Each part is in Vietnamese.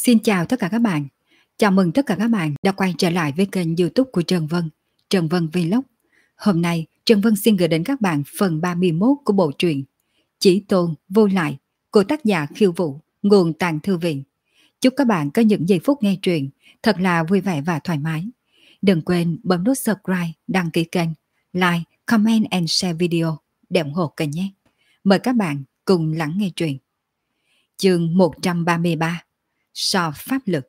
Xin chào tất cả các bạn. Chào mừng tất cả các bạn đã quay trở lại với kênh YouTube của Trần Vân Vlog. Hôm nay, Trần Vân xin gửi đến các bạn phần 31 của bộ truyện Chỉ Tôn Vô Lại của tác giả Khiêu Vũ, nguồn Tàng Thư Viện. Chúc các bạn có những giây phút nghe truyện thật là vui vẻ và thoải mái. Đừng quên bấm nút subscribe, đăng ký kênh, like, comment and share video để ủng hộ kênh nhé. Mời các bạn cùng lắng nghe truyện. Chương 133: So pháp lực.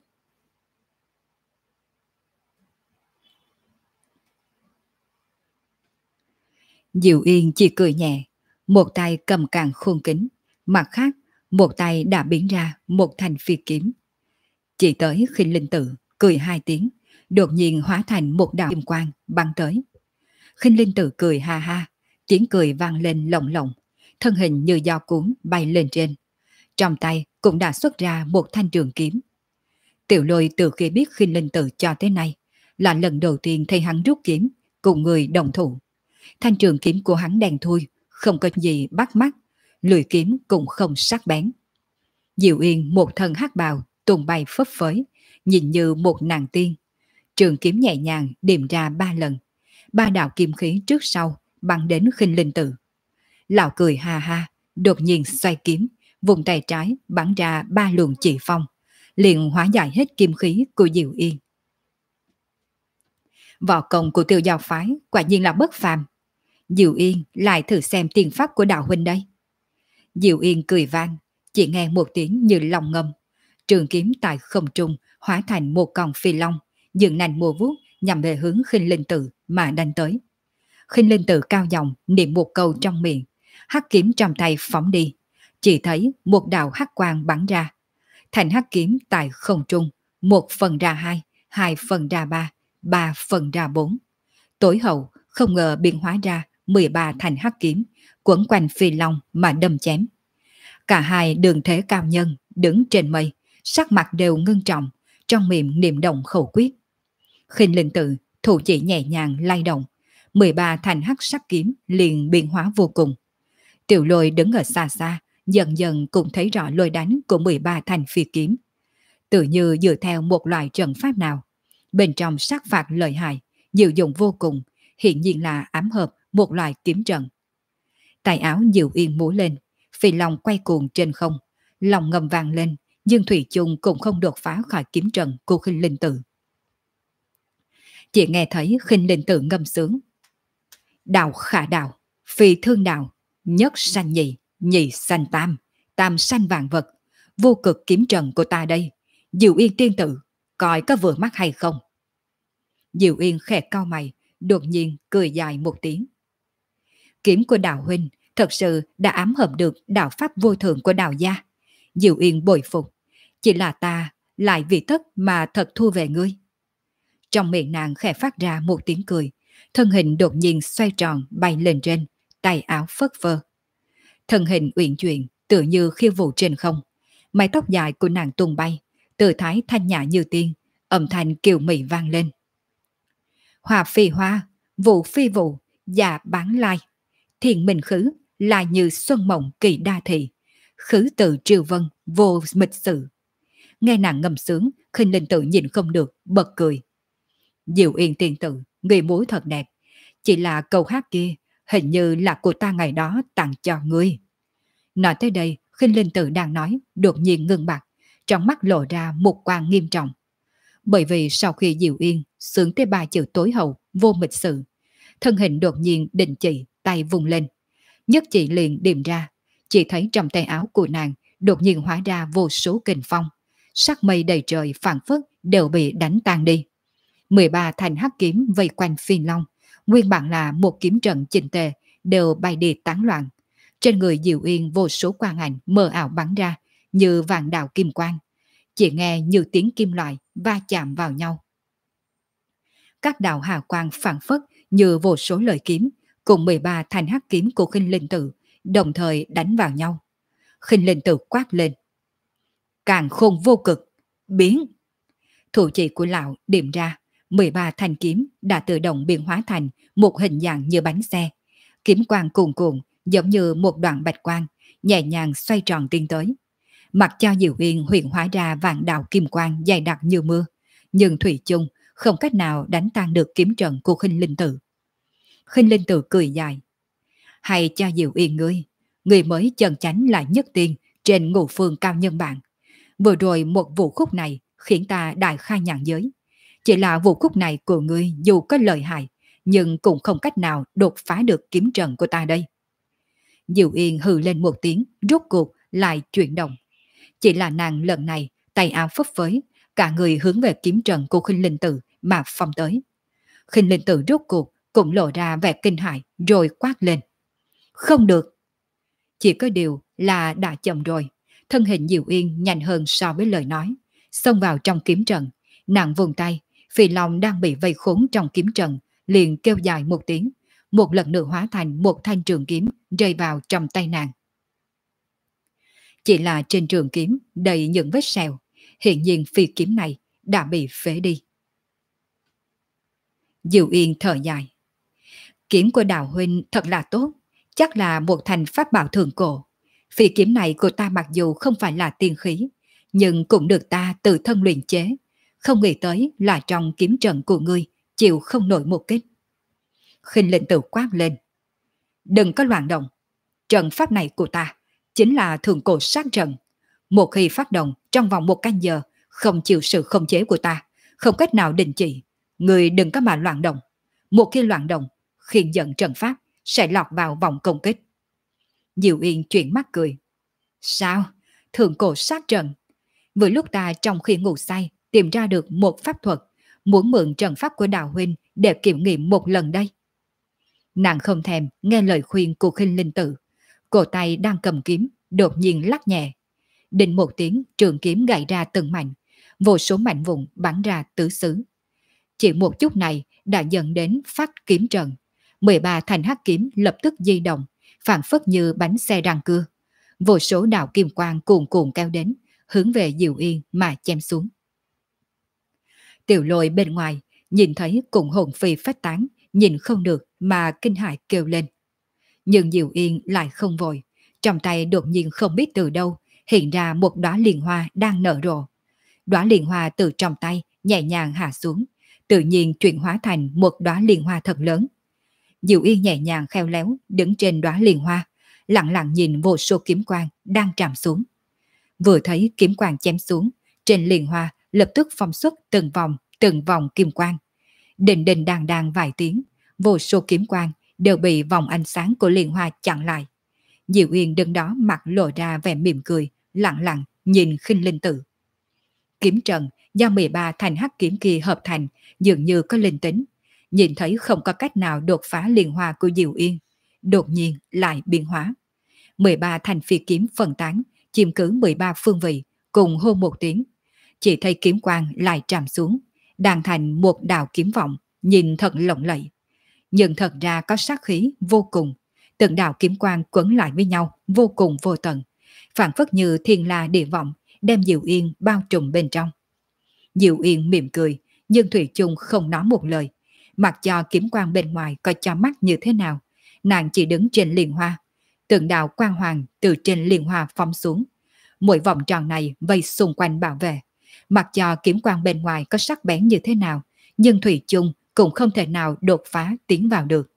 Diệu Yên chỉ cười nhẹ, một tay cầm càn khôn kính, mặt khác một tay đã biến ra một thanh phi kiếm. Chỉ tới Khinh Linh Tự cười hai tiếng, đột nhiên hóa thành một đạo kim quang bắn tới. Khinh Linh Tự cười ha ha, tiếng cười vang lên lồng lộng, thân hình như gió cuốn bay lên trên. Trong tay cũng đã xuất ra một thanh trường kiếm. Tiểu Lôi từ khi biết Khinh Linh Tự cho tới nay là lần đầu tiên thấy hắn rút kiếm cùng người đồng thủ. Thanh trường kiếm của hắn đen thui, không có gì bắt mắt, lưỡi kiếm cũng không sắc bén. Diệu Yên một thân hắc bào tung bay phấp phới, nhìn như một nàng tiên. Trường kiếm nhẹ nhàng điểm ra 3 lần, 3 đạo kim khí trước sau bắn đến Khinh Linh Tự. Lão cười ha ha, đột nhiên xoay kiếm, vùng tay trái bắn ra 3 luồng chỉ phong, liền hóa giải hết kim khí của Diệu Yên. Võ công của Tiêu Giao phái quả nhiên là bất phàm. Diệu Yên lại thử xem tiên pháp của đạo huynh đây. Diệu Yên cười vang, chỉ nghe một tiếng như long ngâm. Trường kiếm tại không trung hóa thành một con phi long, dựng nành mùa vuốt nhằm về hướng Khinh Linh Tự mà đánh tới. Khinh Linh Tự cao giọng niệm một câu trong miệng, hắc kiếm trong tay phóng đi. Chỉ thấy một đạo hắc quang bắn ra. Thành hắc kiếm tại không trung, 1 phần ra 2, 2 phần ra 3, 3 phần ra 4. Tối hậu không ngờ biến hóa ra 13 thành hắc kiếm, quấn quanh phi long mà đâm chém. Cả hai đường thế cao nhân đứng trên mây, sắc mặt đều ngưng trọng, trong miệng niệm động khẩu quyết. Khinh Linh Tự thủ chỉ nhẹ nhàng lay động, 13 thành hắc sắc kiếm liền biến hóa vô cùng. Tiểu Lôi đứng ở xa xa, dần dần cũng thấy rõ lôi đánh của 13 thành phi kiếm. Tự như dựa theo một loại trận pháp nào. Bên trong sát phạt lợi hại, diệu dụng vô cùng, hiện nhiên là ám hợp một loại kiếm trận. Tay áo Diệu Yên múa lên, phi long quay cuồng trên không, lòng ngầm vang lên, nhưng thủy chung cũng không đột phá khỏi kiếm trận của Khinh Linh Tự. Chỉ nghe thấy Khinh Linh Tự ngâm sướng: đạo khả đạo, phi thương đạo, nhất sanh nhị, nhị sanh tam, tam sanh vạn vật, vô cực kiếm trận của ta đây. Diệu Yên tiên tử, coi có vừa mắt hay không? Diệu Yên khẽ cau mày, đột nhiên cười dài một tiếng. Kiếm của đạo huynh thật sự đã ám hợp được đạo pháp vô thượng của đạo gia. Diệu Yên bội phục, chỉ là ta lại vì thất mà thật thua về ngươi. Trong miệng nàng khẽ phát ra một tiếng cười, thân hình đột nhiên xoay tròn bay lên trên, tay áo phất phơ. Thân hình uyển chuyển tựa như khiêu vũ trên không, mái tóc dài của nàng tung bay, tự thái thanh nhã như tiên, âm thanh kiều mị vang lên. Hoa phi hoa, vụ phi vụ, dạ bán lai. Thiền minh khứ là như xuân mộng kỳ đa thị, khứ tự triều vân vô mịch sự. Nghe nàng ngâm sướng, Khinh Linh Tự nhìn không được, bật cười. Diệu Yên tiên tử, người múa thật đẹp, chỉ là câu hát kia hình như là của ta ngày đó tặng cho ngươi. Nói tới đây, Khinh Linh Tự đang nói, đột nhiên ngưng bặt, trong mắt lộ ra một quang nghiêm trọng. Bởi vì sau khi Diệu Yên sướng tới 3 chữ tối hậu vô mịch sự, thân hình đột nhiên định chỉ, tay vùng lên. Nhất chỉ liền điểm ra, chỉ thấy trong tay áo của nàng đột nhiên hóa ra vô số kình phong, sắc mây đầy trời phảng phất đều bị đánh tan đi. 13 thành hắc kiếm vây quanh phi long, nguyên bản là một kiếm trận chỉnh tề, đều bay đi tán loạn. Trên người Diệu Yên vô số quang ảnh mờ ảo bắn ra, như vạn đạo kim quang. Chỉ nghe như tiếng kim loại va chạm vào nhau. Các đạo hào quang phảng phất như vô số lợi kiếm, cùng 13 thanh hắc kiếm của Khinh Linh Tự đồng thời đánh vào nhau. Khinh Linh Tự quát lên: càn khôn vô cực, biến! Thủ chỉ của lão điểm ra, 13 thanh kiếm đã tự động biến hóa thành một hình dạng như bánh xe. Kiếm quang cuồn cuộn giống như một đoạn bạch quang, nhẹ nhàng xoay tròn tiến tới. Mặc cho Diệu Yên huyện hóa ra vạn đạo kim quang dày đặc như mưa, nhưng thủy chung không cách nào đánh tan được kiếm trận của Khinh Linh Tử. Khinh Linh Tử cười dài. Hay cho Diệu Yên ngươi mới chân chánh lại nhất tiên trên ngũ phương cao nhân bản. Vừa rồi một vụ khúc này khiến ta đại khai nhàn giới. Chỉ là vụ khúc này của ngươi dù có lợi hại, nhưng cũng không cách nào đột phá được kiếm trận của ta đây. Diệu Yên hừ lên một tiếng, rốt cuộc lại chuyển động. Chỉ là nàng lần này tay áo phấp phới, cả người hướng về kiếm trận của Khinh Linh Tử mà phong tới. Khinh Linh Tử rốt cuộc cũng lộ ra vẻ kinh hãi rồi quát lên. Không được. Chỉ có điều là đã chậm rồi. Thân hình Diệu Yên nhanh hơn so với lời nói. Xông vào trong kiếm trận. Nàng vùng tay. Phi Long đang bị vây khốn trong kiếm trận. Liền kêu dài một tiếng. Một lần nữa hóa thành một thanh trường kiếm rơi vào trong tay nàng. Chỉ là trên trường kiếm đầy những vết sẹo. Hiện nhiên phi kiếm này đã bị phế đi. Diệu Yên thở dài. Kiếm của Đào huynh thật là tốt. Chắc là một thành pháp bảo thượng cổ. Phi kiếm này của ta mặc dù không phải là tiên khí, nhưng cũng được ta tự thân luyện chế. Không nghĩ tới là trong kiếm trận của ngươi chịu không nổi một kích. Khinh Linh Tử quát lên. Đừng có loạn động. Trận pháp này của ta chính là thượng cổ sát trận. Một khi phát động trong vòng 1 canh giờ, không chịu sự khống chế của ta, không cách nào đình chỉ. Ngươi đừng có mà loạn động. Một khi loạn động, khiên dẫn trận pháp sẽ lọt vào vòng công kích. Diệu Yên chuyển mắt cười. Sao? Thượng cổ sát trận. Vừa lúc ta trong khi ngủ say tìm ra được một pháp thuật, muốn mượn trận pháp của Đào huynh để kiểm nghiệm một lần đây. Nàng không thèm nghe lời khuyên của Khinh Linh Tử. Cổ tay đang cầm kiếm đột nhiên lắc nhẹ. Đinh một tiếng, trường kiếm gãy ra từng mảnh, vô số mảnh vụn bắn ra tứ xứ. Chỉ một chút này đã dẫn đến phát kiếm trận. 13 thanh hắc kiếm lập tức di động, phản phất như bánh xe răng cưa. Vô số đạo kim quang cuồn cuộn kéo đến, hướng về Diệu Yên mà chém xuống. Tiểu Lôi bên ngoài nhìn thấy cùng hồn phi phách tán, nhìn không được mà kinh hãi kêu lên. Nhưng Diệu Yên lại không vội, trong tay đột nhiên không biết từ đâu hiện ra một đóa liên hoa đang nở rộ. Đóa liên hoa từ trong tay nhẹ nhàng hạ xuống, tự nhiên chuyển hóa thành một đóa liên hoa thật lớn. Diệu Yên nhẹ nhàng khéo léo đứng trên đóa liên hoa, lặng lặng nhìn vô số kiếm quang đang trảm xuống. Vừa thấy kiếm quang chém xuống, trên liên hoa lập tức phong xuất từng vòng kim quang. Đình đình đàng đàng vài tiếng, vô số kiếm quang đều bị vòng ánh sáng của liên hoa chặn lại. Diệu Yên đứng đó mặt lộ ra vẻ mỉm cười, lặng lặng nhìn Khinh Linh Tử. Kiếm trận do 13 thanh hắc kiếm kia hợp thành dường như có linh tính, nhìn thấy không có cách nào đột phá liên hoa của Diệu Yên, đột nhiên lại biến hóa. 13 thanh phi kiếm phân tán, chiếm cứ 13 phương vị, cùng hô một tiếng. Chỉ thấy kiếm quang lại tràm xuống, đàn thành một đạo kiếm vọng, nhìn thật lộng lẫy. Nhưng thật ra có sát khí vô cùng, từng đạo kiếm quang quấn lại với nhau vô cùng vô tận, phản phất như thiên la địa vọng, đem Diệu Yên bao trùm bên trong. Diệu Yên mỉm cười, nhưng thủy chung không nói một lời. Mặc cho kiếm quang bên ngoài coi cho mắt như thế nào, nàng chỉ đứng trên liên hoa. Từng đạo quang hoàng từ trên liên hoa phóng xuống. Mỗi vòng tròn này vây xung quanh bảo vệ. Mặc cho kiếm quang bên ngoài có sắc bén như thế nào, nhưng thủy chung cũng không thể nào đột phá tiến vào được.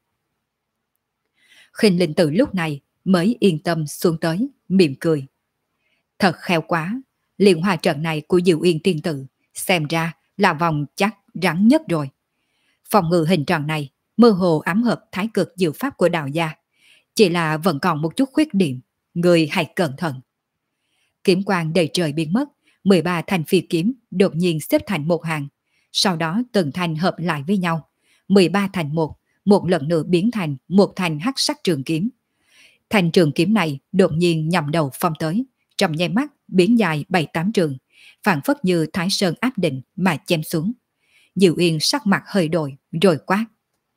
Khinh Linh Tử lúc này mới yên tâm xuống tới, mỉm cười. Thật khéo quá, liên hoa trận này của Diệu Yên tiên tử xem ra là vòng chắc rắn nhất rồi. Phòng ngự hình tròn này mơ hồ ám hợp thái cực diệu pháp của đạo gia, chỉ là vẫn còn một chút khuyết điểm, người hãy cẩn thận. Kiếm quang đầy trời biến mất, 13 thanh phi kiếm đột nhiên xếp thành một hàng, sau đó từng thanh hợp lại với nhau, 13 thành một lần nữa biến thành một thanh hắc sắc trường kiếm. Thanh trường kiếm này đột nhiên nhằm đầu phong tới, trong nháy mắt biến dài 7-8 trường, phản phất như Thái Sơn áp định mà chém xuống. Diệu Yên sắc mặt hơi đổi rồi quát.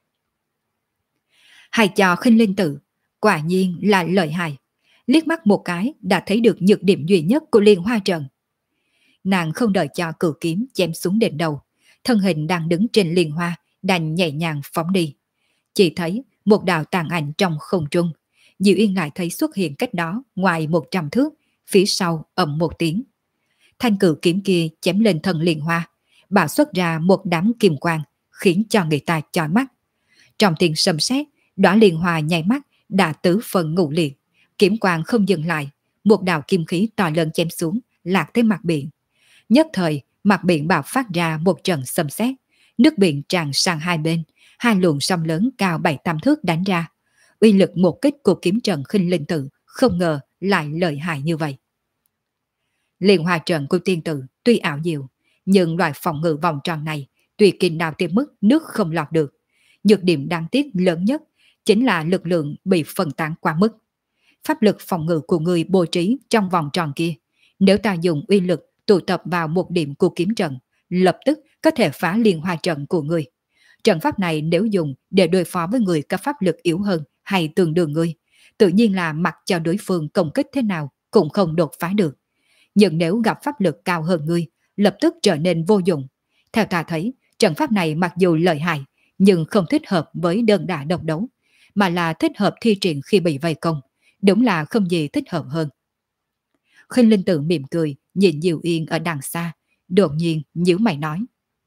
Hay cho Khinh Linh Tử, quả nhiên là lợi hại. Liếc mắt một cái đã thấy được nhược điểm duy nhất của liên hoa trận. Nàng không đợi cho cửu kiếm chém xuống đỉnh đầu, thân hình đang đứng trên liên hoa đành nhẹ nhàng phóng đi. Chỉ thấy một đạo tàn ảnh trong không trung, Diệu Yên lại thấy xuất hiện cách đó ngoài 100 thước, phía sau ầm một tiếng. Thanh cử kiếm kia chém lên thân Liên Hoa, bạo xuất ra một đám kim quang, khiến cho người ta chói mắt. Trong tiếng sấm sét, đóa Liên Hoa nháy mắt đã tứ phần ngũ liệt, kiếm quang không dừng lại, một đạo kim khí to lớn chém xuống, lạc tới mặt biển. Nhất thời, mặt biển bạo phát ra một trận sấm sét, nước biển tràn sang hai bên, hai luồng sông lớn cao 7-8 thước đánh ra. Uy lực một kích của kiếm trận Khinh Linh Tự không ngờ lại lợi hại như vậy. Liên Hoa trận của tiên tử tuy ảo diệu, nhưng loại phòng ngự vòng tròn này tuy kinh đào tiêm mức nước không lọt được. Nhược điểm đáng tiếc lớn nhất chính là lực lượng bị phân tán quá mức. Pháp lực phòng ngự của người bố trí trong vòng tròn kia, nếu ta dùng uy lực tụ tập vào một điểm của kiếm trận, lập tức có thể phá Liên Hoa trận của người. Trận pháp này nếu dùng để đối phó với người có pháp lực yếu hơn hay tương đương người, tự nhiên là mặc cho đối phương công kích thế nào cũng không đột phá được. Nhưng nếu gặp pháp lực cao hơn ngươi, lập tức trở nên vô dụng. Theo ta thấy, trận pháp này mặc dù lợi hại, nhưng không thích hợp với đơn đả độc đấu, mà là thích hợp thi triển khi bị vây công. Đúng là không gì thích hợp hơn. Khinh Linh Tự mỉm cười, nhìn Diệu Yên ở đằng xa, đột nhiên nhíu mày nói.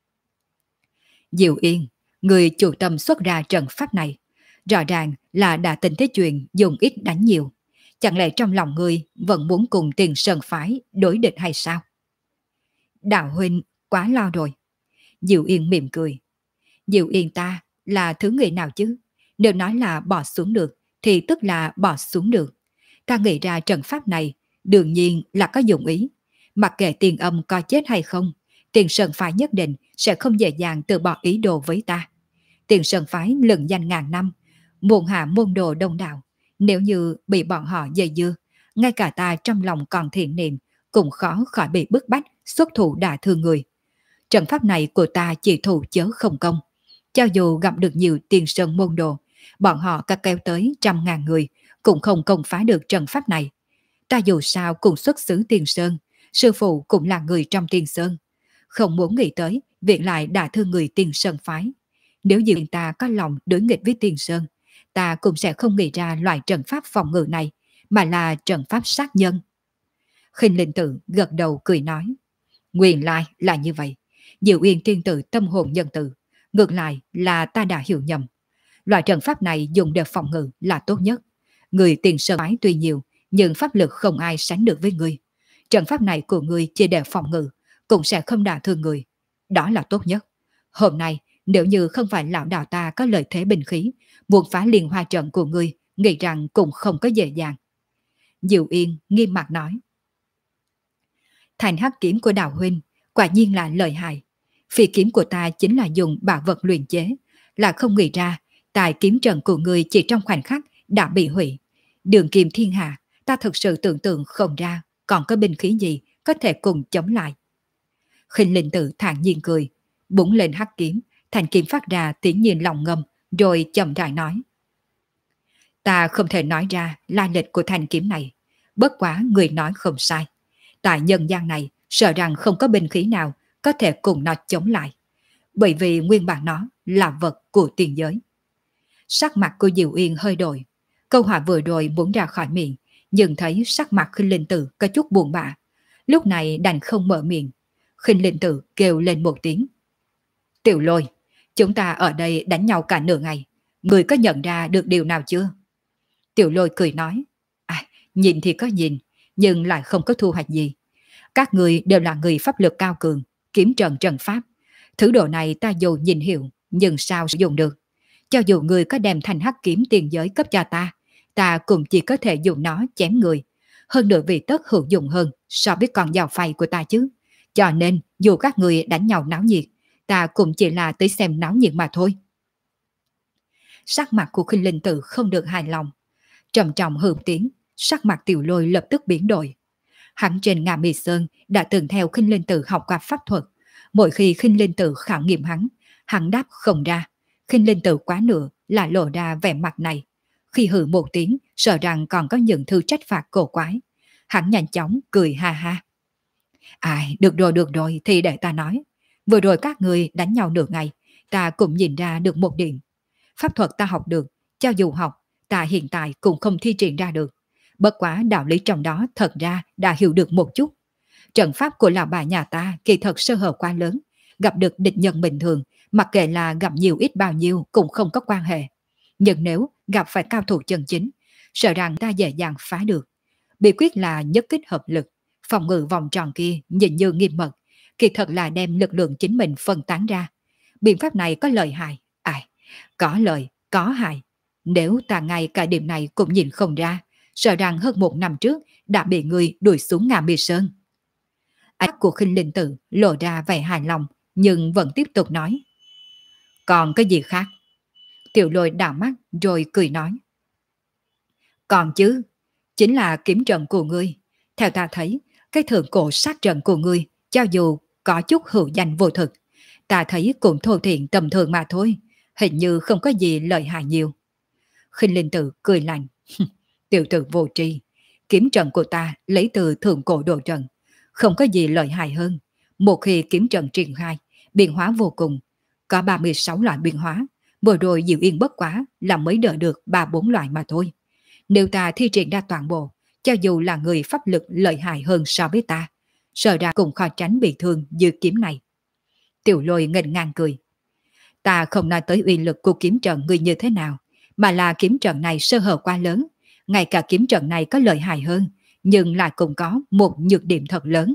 Diệu Yên, người chủ tâm xuất ra trận pháp này, rõ ràng là đã tính tới chuyện dùng ít đánh nhiều. Chẳng lẽ trong lòng ngươi vẫn muốn cùng Tiền Sơn phái đối địch hay sao? Đạo huynh quá lo rồi. Diệu Yên mỉm cười. Diệu Yên ta là thứ người nào chứ? Nếu nói là bỏ xuống được thì tức là bỏ xuống được. Ta nghĩ ra trận pháp này đương nhiên là có dụng ý. Mặc kệ Tiền Âm có chết hay không, Tiền Sơn phái nhất định sẽ không dễ dàng từ bỏ ý đồ với ta. Tiền Sơn phái lừng danh ngàn năm, muôn hạ môn đồ đông đảo. Nếu như bị bọn họ dây dưa, ngay cả ta trong lòng còn thiện niệm cũng khó khỏi bị bức bách xuất thủ đả thương người. Trận pháp này của ta chỉ thủ chớ không công. Cho dù gặp được nhiều Tiền Sơn môn đồ, bọn họ có kéo tới 100.000 người cũng không công phá được trận pháp này. Ta dù sao cũng xuất xứ Tiền Sơn, sư phụ cũng là người trong Tiền Sơn. Không muốn nghĩ tới việc lại đả thương người Tiền Sơn phái. Nếu Diệu Yên ta có lòng đối nghịch với Tiền Sơn, ta cũng sẽ không nghĩ ra loại trận pháp phòng ngự này, mà là trận pháp sát nhân. Khinh Linh Tự gật đầu cười nói. Nguyên lai là như vậy. Diệu Yên tiên tử tâm hồn nhân từ. Ngược lại là ta đã hiểu nhầm. Loại trận pháp này dùng để phòng ngự là tốt nhất. Người Tiền Sơn phái tuy nhiều, nhưng pháp lực không ai sánh được với ngươi. Trận pháp này của ngươi chỉ để phòng ngự, cũng sẽ không đả thương người. Đó là tốt nhất. Hôm nay, nếu như không phải lão đạo ta có lợi thế binh khí, muốn phá Liên Hoa trận của ngươi, nghĩ rằng cũng không có dễ dàng. Diệu Yên nghiêm mặt nói. Thành hắc kiếm của đạo huynh quả nhiên là lợi hại. Phi kiếm của ta chính là dùng bảo vật luyện chế, là không nghĩ ra tài kiếm trận của ngươi chỉ trong khoảnh khắc đã bị hủy. Đường kim thiên hạ, ta thực sự tưởng tượng không ra còn có binh khí gì có thể cùng chống lại. Khinh Linh Tự thản nhiên cười, búng lên hắc kiếm, thanh kiếm phát ra tiếng nhiên lòng ngầm, rồi chậm rãi nói. Ta không thể nói ra lai lịch của thanh kiếm này, bất quá người nói không sai. Tại nhân gian này, sợ rằng không có binh khí nào có thể cùng nó chống lại, bởi vì nguyên bản nó là vật của tiền giới. Sắc mặt của Diệu Yên hơi đổi, câu hỏi vừa rồi muốn ra khỏi miệng, nhưng thấy sắc mặt Khinh Linh Tự có chút buồn bã, lúc này đành không mở miệng. Khinh Linh Tự kêu lên một tiếng. Tiểu Lôi, chúng ta ở đây đánh nhau cả nửa ngày, người có nhận ra được điều nào chưa? Tiểu Lôi cười nói. Nhìn thì có nhìn, nhưng lại không có thu hoạch gì. Các người đều là người pháp lực cao cường, kiếm trận trận pháp. Thứ đồ này ta dù nhìn hiểu, nhưng sao sử dụng được? Cho dù người có đem thành hắc kiếm tiền giới cấp cho ta, ta cũng chỉ có thể dùng nó chém người. Hơn nữa vì tất hữu dụng hơn so với con dao phay của ta chứ. Cho nên dù các người đánh nhau náo nhiệt, ta cũng chỉ là tới xem náo nhiệt mà thôi. Sắc mặt của Khinh Linh Tự không được hài lòng. Trầm trọng hưởng tiếng, sắc mặt Tiểu Lôi lập tức biến đổi. Hắn trên Nga Mi Sơn đã từng theo Khinh Linh Tự học qua pháp thuật. Mỗi khi Khinh Linh Tự khảo nghiệm hắn đáp không ra. Khinh Linh Tự quá nửa là lộ ra vẻ mặt này. Khi hừ một tiếng, sợ rằng còn có những thư trách phạt cổ quái. Hắn nhanh chóng cười ha ha. Được rồi, thì để ta nói. Vừa rồi các người đánh nhau nửa ngày, ta cũng nhìn ra được một điểm. Pháp thuật ta học được, cho dù học, ta hiện tại cũng không thi triển ra được. Bất quá đạo lý trong đó thật ra đã hiểu được một chút. Trận pháp của lão bà nhà ta kỳ thật sơ hở quá lớn, gặp được địch nhân bình thường, mặc kệ là gặp nhiều ít bao nhiêu cũng không có quan hệ. Nhưng nếu gặp phải cao thủ chân chính, sợ rằng ta dễ dàng phá được. Bí quyết là nhất kích hợp lực, phòng ngự vòng tròn kia nhìn như nghiêm mật, kỳ thật là đem lực lượng chính mình phân tán ra. Biện pháp này có lợi hại, có lợi, có hại. Nếu ta ngay cả điểm này cũng nhìn không ra, sợ rằng hơn 1 năm trước đã bị người đuổi xuống Ngà Mi Sơn. Ánh mắt của Khinh Linh Tử lộ ra vẻ hài lòng, nhưng vẫn tiếp tục nói. Còn cái gì khác? Tiểu Lôi đảo mắt rồi cười nói. Còn chứ, chính là kiếm trận của ngươi. Theo ta thấy, cái thượng cổ sát trận của ngươi, cho dù có chút hữu danh vô thực, ta thấy cũng thô thiện tầm thường mà thôi, hình như không có gì lợi hại nhiều. Khinh Linh Tử cười lạnh. Tiểu tử vô tri, kiếm trận của ta lấy từ thượng cổ đồ trận, không có gì lợi hại hơn. Một khi kiếm trận triển khai, biến hóa vô cùng, có 36 loại biến hóa, vừa rồi Diệu Yên bất quá là mới đỡ được 3-4 loại mà thôi. Nếu ta thi triển ra toàn bộ, cho dù là người pháp lực lợi hại hơn so với ta, sợ ra cũng khó tránh bị thương như kiếm này. Tiểu Lôi nghênh ngang cười. Ta không nói tới uy lực của kiếm trận người như thế nào, mà là kiếm trận này sơ hở quá lớn. Ngay cả kiếm trận này có lợi hại hơn, nhưng lại cũng có một nhược điểm thật lớn.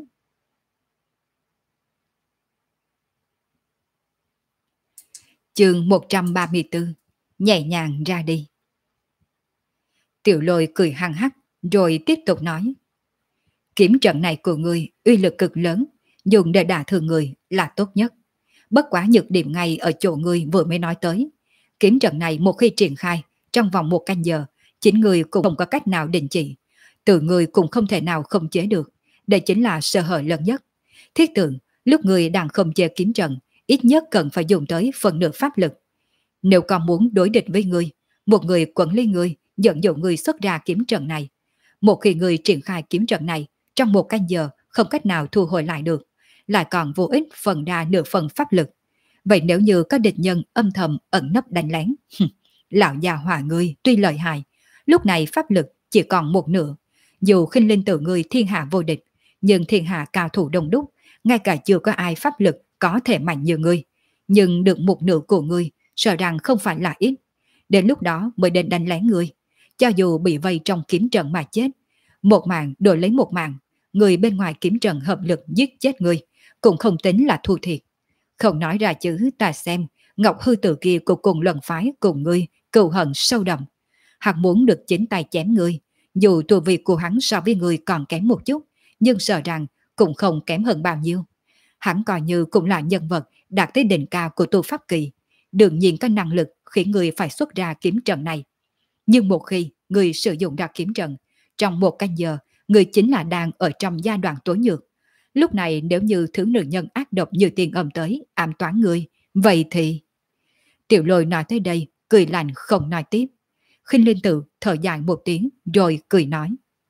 Chương 134. Nhẹ nhàng ra đi. Tiểu Lôi cười hăng hắc, rồi tiếp tục nói. Kiếm trận này của ngươi uy lực cực lớn, dùng để đả thương người là tốt nhất. Bất quá nhược điểm ngay ở chỗ ngươi vừa mới nói tới. Kiếm trận này một khi triển khai, trong vòng 1 canh giờ, chính người cũng không có cách nào định trị. Từ người cũng không thể nào không chế được. Đây chính là sơ hở lớn nhất. Thiết tưởng, lúc người đang không chế kiếm trận, ít nhất cần phải dùng tới phần nửa pháp lực. Nếu còn muốn đối địch với người, một người quấn lấy người, dẫn dụ người xuất ra kiếm trận này. Một khi người triển khai kiếm trận này, trong 1 canh giờ không cách nào thu hồi lại được, lại còn vô ích phần đa nửa phần pháp lực. Vậy nếu như có địch nhân âm thầm ẩn nấp đánh lén, lão già hỏa ngươi tuy lợi hại, lúc này pháp lực chỉ còn 1 nửa. Dù Khinh Linh Tử ngươi thiên hạ vô địch, nhưng thiên hạ cao thủ đông đúc, ngay cả chưa có ai pháp lực có thể mạnh như ngươi. Nhưng được 1 nửa của ngươi, sợ rằng không phải là ít. Đến lúc đó mới đến đánh lén ngươi. Cho dù bị vây trong kiếm trận mà chết, một mạng đổi lấy một mạng, người bên ngoài kiếm trận hợp lực giết chết ngươi, cũng không tính là thua thiệt. Không nói ra chứ ta xem, Ngọc Hư Tử kia của cùng lần phái cùng ngươi, cừu hận sâu đậm. Hắn muốn được chính tay chém ngươi, dù tu vi của hắn so với ngươi còn kém một chút, nhưng sợ rằng cũng không kém hơn bao nhiêu. Hắn coi như cũng là nhân vật đạt tới đỉnh cao của tu pháp kỳ, đương nhiên có năng lực khiến ngươi phải xuất ra kiếm trận này. Nhưng một khi ngươi sử dụng ra kiếm trận, trong 1 canh giờ, ngươi chính là đang ở trong giai đoạn tối nhược. Lúc này nếu như thứ nữ nhân ác độc như tiền âm tới, ám toán ngươi, vậy thì... Tiểu Lôi nói tới đây, cười lạnh không nói tiếp. Khinh Linh Tử thở dài một tiếng rồi cười nói.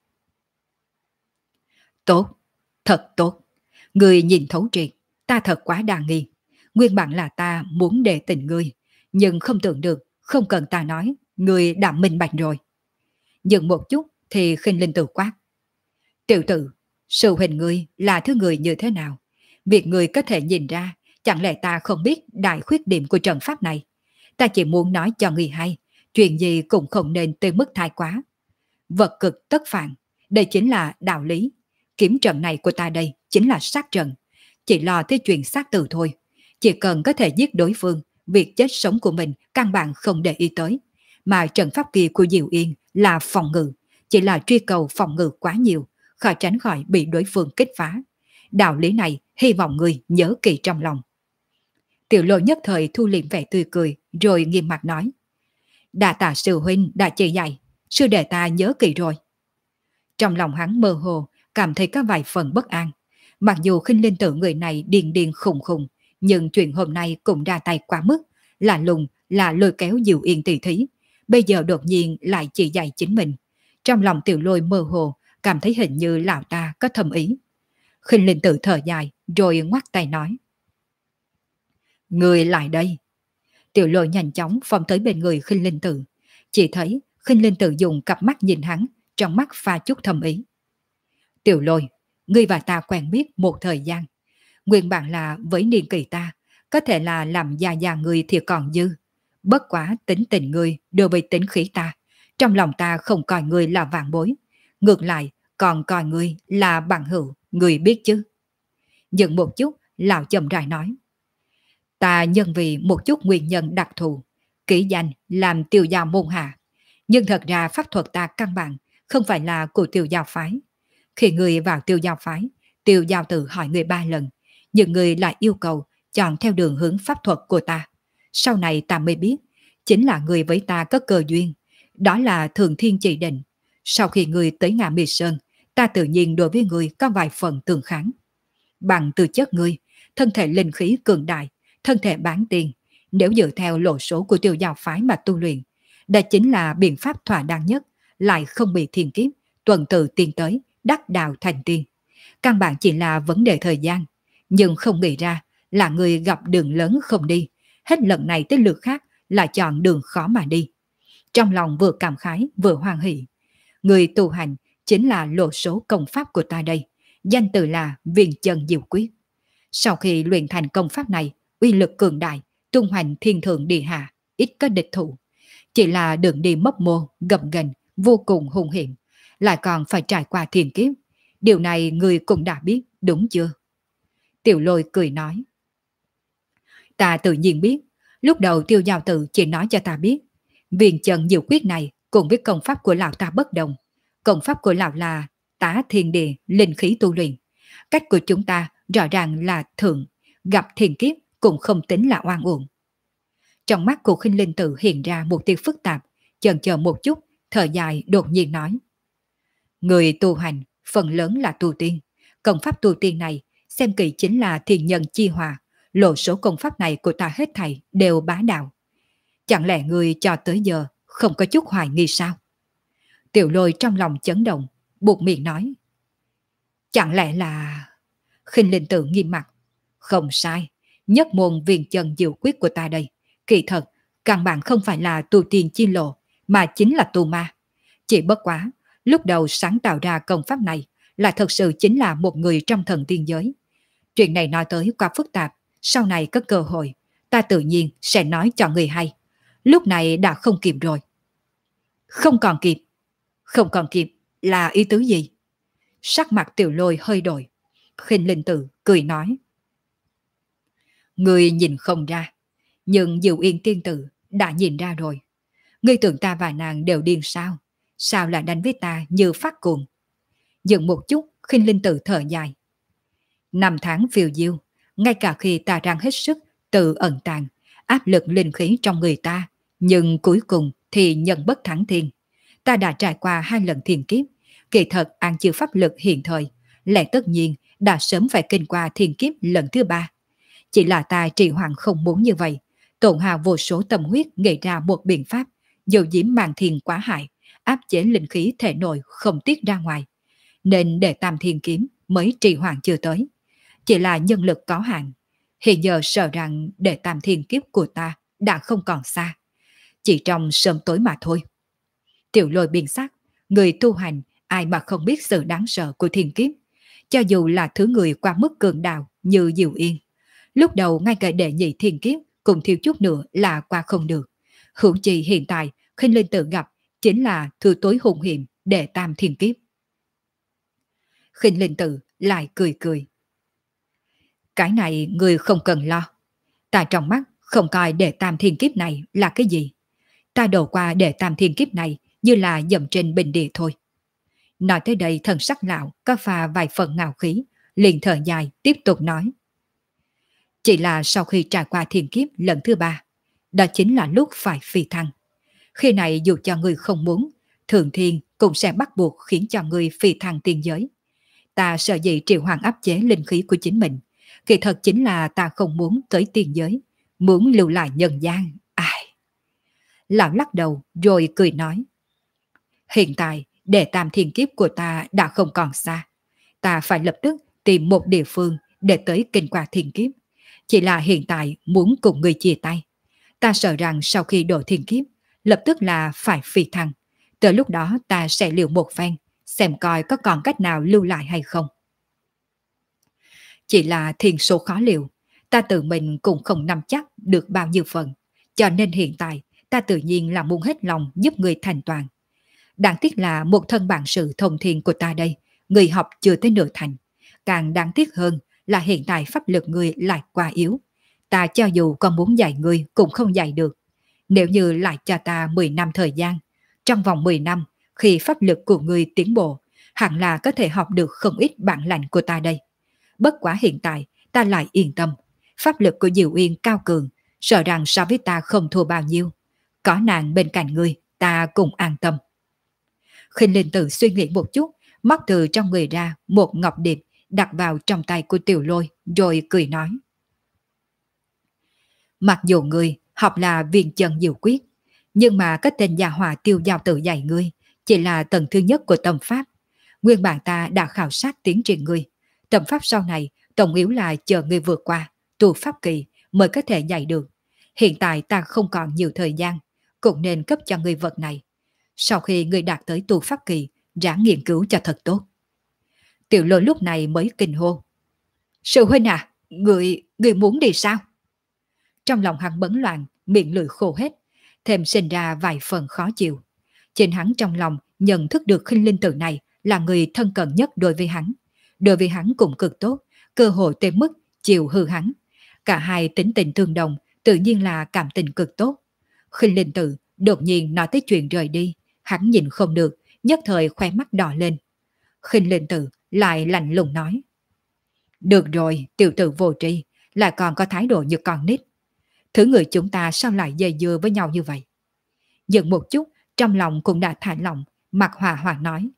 Tốt, thật tốt. Ngươi nhìn thấu triệt, ta thật quá đa nghi. Nguyên bản là ta muốn để tình ngươi, nhưng không tưởng được, không cần ta nói, ngươi đã minh bạch rồi. Dừng một chút thì Khinh Linh Tử quát. Tiểu tử, sư huynh ngươi là thứ người như thế nào? Việc ngươi có thể nhìn ra, chẳng lẽ ta không biết đại khuyết điểm của trận pháp này? Ta chỉ muốn nói cho ngươi hay, chuyện gì cũng không nên tới mức thái quá. Vật cực tất phản, đây chính là đạo lý. Kiếm trận này của ta đây chính là sát trận. Chỉ lo tới chuyện sát tử thôi. Chỉ cần có thể giết đối phương, việc chết sống của mình căn bản không để ý tới. Mà trận pháp kia của Diệu Yên là phòng ngự, chỉ là truy cầu phòng ngự quá nhiều, khó tránh khỏi bị đối phương kích phá. Đạo lý này hy vọng người nhớ kỳ trong lòng. Tiểu Lôi nhất thời thu liệm vẻ tươi cười, rồi nghiêm mặt nói. Đa tạ sư huynh đã chỉ dạy, sư đệ ta nhớ kỳ rồi. Trong lòng hắn mơ hồ, cảm thấy có vài phần bất an. Mặc dù Khinh Linh Tử người này điên điên khùng khùng, nhưng chuyện hôm nay cũng ra tay quá mức, là lùng là lôi kéo Diệu Yên tỷ thí. Bây giờ đột nhiên lại chỉ dạy chính mình. Trong lòng Tiểu Lôi mơ hồ, cảm thấy hình như lão ta có thầm ý. Khinh Linh Tử thở dài, rồi ngoắt tay nói. Người lại đây. Tiểu Lôi nhanh chóng phóng tới bên người Khinh Linh Tử. Chỉ thấy Khinh Linh Tử dùng cặp mắt nhìn hắn, trong mắt pha chút thầm ý. Tiểu Lôi, ngươi và ta quen biết một thời gian. Nguyên bản là với niên kỳ ta, có thể là làm già ngươi thì còn dư. Bất quá tính tình ngươi đối với tính khí ta, trong lòng ta không coi ngươi là vạn bối. Ngược lại, còn coi ngươi là bằng hữu, ngươi biết chứ. Dừng một chút, lão chậm rãi nói. Ta nhân vì một chút nguyên nhân đặc thù, kỹ danh làm Tiêu Giao môn hạ. Nhưng thật ra pháp thuật ta căn bản không phải là của Tiêu Giao phái. Khi người vào Tiêu Giao phái, Tiêu Giao tự hỏi người 3 lần, nhưng người lại yêu cầu chọn theo đường hướng pháp thuật của ta. Sau này ta mới biết, chính là người với ta có cơ duyên, đó là Thượng Thiên chỉ định. Sau khi người tới Ngạ Mì Sơn, ta tự nhiên đối với người có vài phần tương kháng. Bằng tư chất người, thân thể linh khí cường đại, thân thể bán tiền, nếu dựa theo lộ số của Tiêu Giao phái mà tu luyện, đó chính là biện pháp thỏa đáng nhất, lại không bị thiên kiếp, tuần tự tiến tới, đắc đạo thành tiên. Căn bản chỉ là vấn đề thời gian, nhưng không nghĩ ra là người gặp đường lớn không đi, hết lần này tới lượt khác là chọn đường khó mà đi. Trong lòng vừa cảm khái vừa hoan hỷ. Người tu hành chính là lộ số công pháp của ta đây, danh từ là Viền Chân Diệu Quyết. Sau khi luyện thành công pháp này, uy lực cường đại, tung hoành thiên thượng địa hạ, ít có địch thủ. Chỉ là đường đi mấp mô, gập ghềnh, vô cùng hung hiểm, lại còn phải trải qua thiên kiếp. Điều này người cũng đã biết, đúng chưa? Tiểu Lôi cười nói. Ta tự nhiên biết, lúc đầu Tiêu Giao Tự chỉ nói cho ta biết, Viền Chân Diệu Quyết này cùng với công pháp của lão ta bất đồng. Công pháp của lão là tá thiên địa, linh khí tu luyện. Cách của chúng ta rõ ràng là thượng, gặp thiên kiếp cũng không tính là oan uổng. Trong mắt của Khinh Linh Tự hiện ra một tia phức tạp, chần chờ một chút, thở dài đột nhiên nói. Người tu hành, phần lớn là tu tiên. Công pháp tu tiên này, xem kỳ chính là thiên nhân chi hòa. Lộ số công pháp này của ta hết thảy đều bá đạo. Chẳng lẽ người cho tới giờ không có chút hoài nghi sao? Tiểu Lôi trong lòng chấn động, buộc miệng nói. Chẳng lẽ là... Khinh Linh Tự nghiêm mặt. Không sai, nhất môn Viền Chân Diệu Quyết của ta đây. Kỳ thật, căn bản không phải là tu tiên chi lộ, mà chính là tu ma. Chỉ bất quá, lúc đầu sáng tạo ra công pháp này là thật sự chính là một người trong thần tiên giới. Chuyện này nói tới quá phức tạp, sau này có cơ hội, ta tự nhiên sẽ nói cho người hay. Lúc này đã không kịp rồi. Không còn kịp. Không còn kịp là ý tứ gì? Sắc mặt Tiểu Lôi hơi đổi. Khinh Linh Tự cười nói. Người nhìn không ra, nhưng Diệu Yên tiên tử đã nhìn ra rồi. Ngươi tưởng ta và nàng đều điên sao? Sao lại đánh với ta như phát cuồng? Dừng một chút, Khinh Linh Tự thở dài. 5 tháng phiêu diêu, ngay cả khi ta đang hết sức tự ẩn tàng, áp lực linh khí trong người ta, nhưng cuối cùng thì nhận bất thắng thiên. Ta đã trải qua 2 lần thiên kiếp, kỳ thật an chịu pháp lực hiện thời, lẽ tất nhiên đã sớm phải kinh qua thiên kiếp lần thứ 3. Chỉ là ta trì hoãn không muốn như vậy, tổn hào vô số tâm huyết nghĩ ra một biện pháp, dầu diễm màng thiên quá hại, áp chế linh khí thể nội không tiết ra ngoài. Nên để Tam Thiên Kiếm mới trì hoãn chưa tới. Chỉ là nhân lực có hạn, hiện giờ sợ rằng để Tam Thiên Kiếp của ta đã không còn xa. Chỉ trong sớm tối mà thôi. Tiểu Lôi biên sắc, người tu hành ai mà không biết sự đáng sợ của thiên kiếp. Cho dù là thứ người qua mức cường đạo như Diệu Yên, lúc đầu ngay cả đệ nhị thiên kiếp cũng thiếu chút nữa là qua không được. Hữu chi hiện tại Khinh Linh Tự gặp chính là thứ tối hung hiểm để Tam Thiên Kiếp. Khinh Linh Tự lại cười cười. Cái này người không cần lo. Ta trong mắt không coi để Tam Thiên Kiếp này là cái gì. Ta đổ qua để Tam Thiên Kiếp này như là dầm trên bình địa thôi. Nói tới đây thần sắc lão có pha vài phần ngạo khí, liền thở dài tiếp tục nói. Chỉ là sau khi trải qua thiên kiếp lần thứ 3, đó chính là lúc phải phi thăng. Khi này dù cho người không muốn, Thượng Thiên cũng sẽ bắt buộc khiến cho người phi thăng tiên giới. Ta sợ gì triệu hoàng áp chế linh khí của chính mình, kỳ thật chính là ta không muốn tới tiên giới, muốn lưu lại nhân gian. Ai? Lão lắc đầu rồi cười nói. Hiện tại, để Tam Thiên Kiếp của ta đã không còn xa. Ta phải lập tức tìm một địa phương để tới kinh qua thiên kiếp. Chỉ là hiện tại muốn cùng người chia tay. Ta sợ rằng sau khi đổ thiên kiếp, lập tức là phải phi thăng. Từ lúc đó ta sẽ liều một phen, xem coi có còn cách nào lưu lại hay không. Chỉ là thiên số khó liều, ta tự mình cũng không nắm chắc được bao nhiêu phần, cho nên hiện tại ta tự nhiên là muốn hết lòng giúp người thành toàn. Đáng tiếc là một thân bản sự thông thiên của ta đây, người học chưa tới nửa thành. Càng đáng tiếc hơn là hiện tại pháp lực người lại quá yếu. Ta cho dù còn muốn dạy người cũng không dạy được. Nếu như lại cho ta 10 năm thời gian, trong vòng 10 năm, khi pháp lực của người tiến bộ, hẳn là có thể học được không ít bản lĩnh của ta đây. Bất quá hiện tại, ta lại yên tâm. Pháp lực của Diệu Yên cao cường, sợ rằng so với ta không thua bao nhiêu. Có nàng bên cạnh người, ta cũng an tâm. Khinh Linh Tử suy nghĩ một chút, móc từ trong người ra một ngọc điệp đặt vào trong tay của Tiểu Lôi, rồi cười nói. Mặc dù ngươi học là viên chân diệu quyết, nhưng mà cái tên gia hỏa Tiêu Giao Tử dạy ngươi chỉ là tầng thứ nhất của tâm pháp. Nguyên bản ta đã khảo sát tiến triển ngươi. Tâm pháp sau này tổng yếu là chờ ngươi vượt qua, tu pháp kỳ mới có thể dạy được. Hiện tại ta không còn nhiều thời gian, cũng nên cấp cho ngươi vật này. Sau khi ngươi đạt tới tu pháp kỳ, ráng nghiên cứu cho thật tốt. Tiểu Lôi lúc này mới kinh hô. Sư huynh à, người muốn đi sao? Trong lòng hắn bấn loạn, miệng lưỡi khô hết, thêm sinh ra vài phần khó chịu. Trên hắn trong lòng nhận thức được Khinh Linh Tử này là người thân cận nhất đối với hắn. Đối với hắn cũng cực tốt, cơ hội tới mức chịu hư hắn. Cả hai tính tình tương đồng, tự nhiên là cảm tình cực tốt. Khinh Linh Tử đột nhiên nói tới chuyện rời đi, hắn nhìn không được, nhất thời khóe mắt đỏ lên. Khinh Linh Tử lại lạnh lùng nói. Được rồi, tiểu tử vô tri, lại còn có thái độ như con nít. Thứ người chúng ta sao lại dây dưa với nhau như vậy? Dừng một chút, trong lòng cũng đã thả lỏng, mặt hòa hòa nói.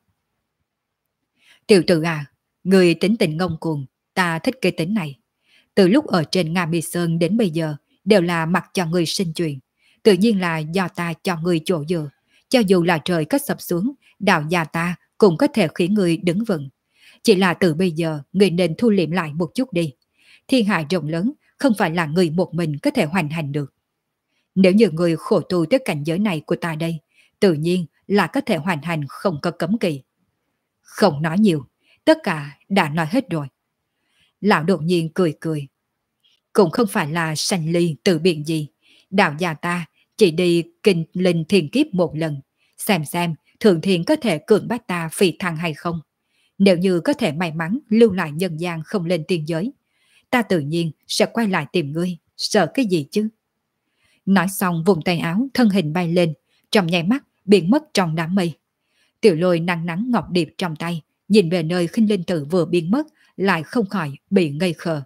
Tiểu tử à, người tính tình ngông cuồng, ta thích cái tính này. Từ lúc ở trên Nga Mi Sơn đến bây giờ, đều là mặc cho người sinh chuyện. Tự nhiên là do ta cho người chỗ dựa. Cho dù là trời có sập xuống, đạo gia ta cũng có thể khiến người đứng vững. Chỉ là từ bây giờ, người nên thu liệm lại một chút đi. Thiên hạ rộng lớn, không phải là người một mình có thể hoàn thành được. Nếu như người khổ tu tới cảnh giới này của ta đây, tự nhiên là có thể hoàn thành không có cấm kỵ. Không nói nhiều, tất cả đã nói hết rồi. Lão đột nhiên cười cười. Cũng không phải là sanh ly từ biện gì. Đạo gia ta chỉ đi kinh linh thiền kiếp một lần. Xem thượng thiền có thể cưỡng bách ta phi thăng hay không. Nếu như có thể may mắn lưu lại nhân gian không lên tiên giới, ta tự nhiên sẽ quay lại tìm ngươi, sợ cái gì chứ? Nói xong vùng tay áo, thân hình bay lên, trong nháy mắt biến mất trong đám mây. Tiểu Lôi nắng nắng ngọc điệp trong tay, nhìn về nơi Khinh Linh Tử vừa biến mất, lại không khỏi bị ngây khờ.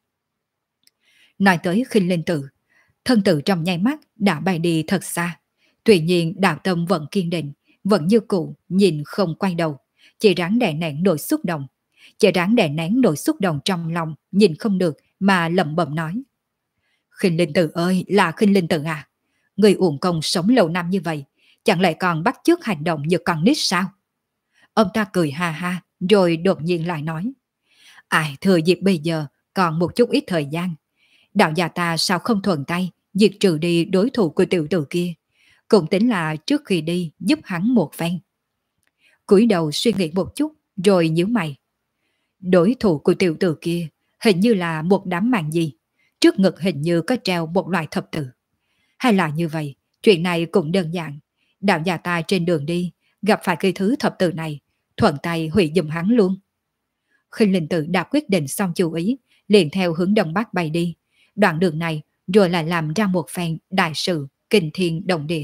Nói tới Khinh Linh Tử, thân tử trong nháy mắt đã bay đi thật xa. Tuy nhiên đạo tâm vẫn kiên định, vẫn như cũ, nhìn không quay đầu, chỉ ráng đè nén nỗi xúc động. Chỉ ráng đè nén nỗi xúc động trong lòng, nhìn không được mà lẩm bẩm nói. Khinh Linh Tử ơi, là Khinh Linh Tử à? Người uổng công sống lâu năm như vậy, chẳng lẽ còn bắt chước hành động như con nít sao? Ông ta cười ha ha, rồi đột nhiên lại nói. Ai, thừa dịp bây giờ, còn một chút ít thời gian. Đạo gia ta sao không thuận tay, diệt trừ đi đối thủ của tiểu tử kia. Cũng tính là trước khi đi giúp hắn một phen. Cúi đầu suy nghĩ một chút, rồi nhíu mày. Đối thủ của tiểu tử kia hình như là một đám màn gì. Trước ngực hình như có treo một loại thập tự. Hay là như vậy, chuyện này cũng đơn giản. Đạo gia ta trên đường đi, gặp phải cái thứ thập tự này, thuận tay hủy giùm hắn luôn. Khinh Linh Tử đã quyết định xong chú ý, liền theo hướng đông bắc bay đi. Đoạn đường này rồi lại làm ra một phen đại sự kinh thiên động địa.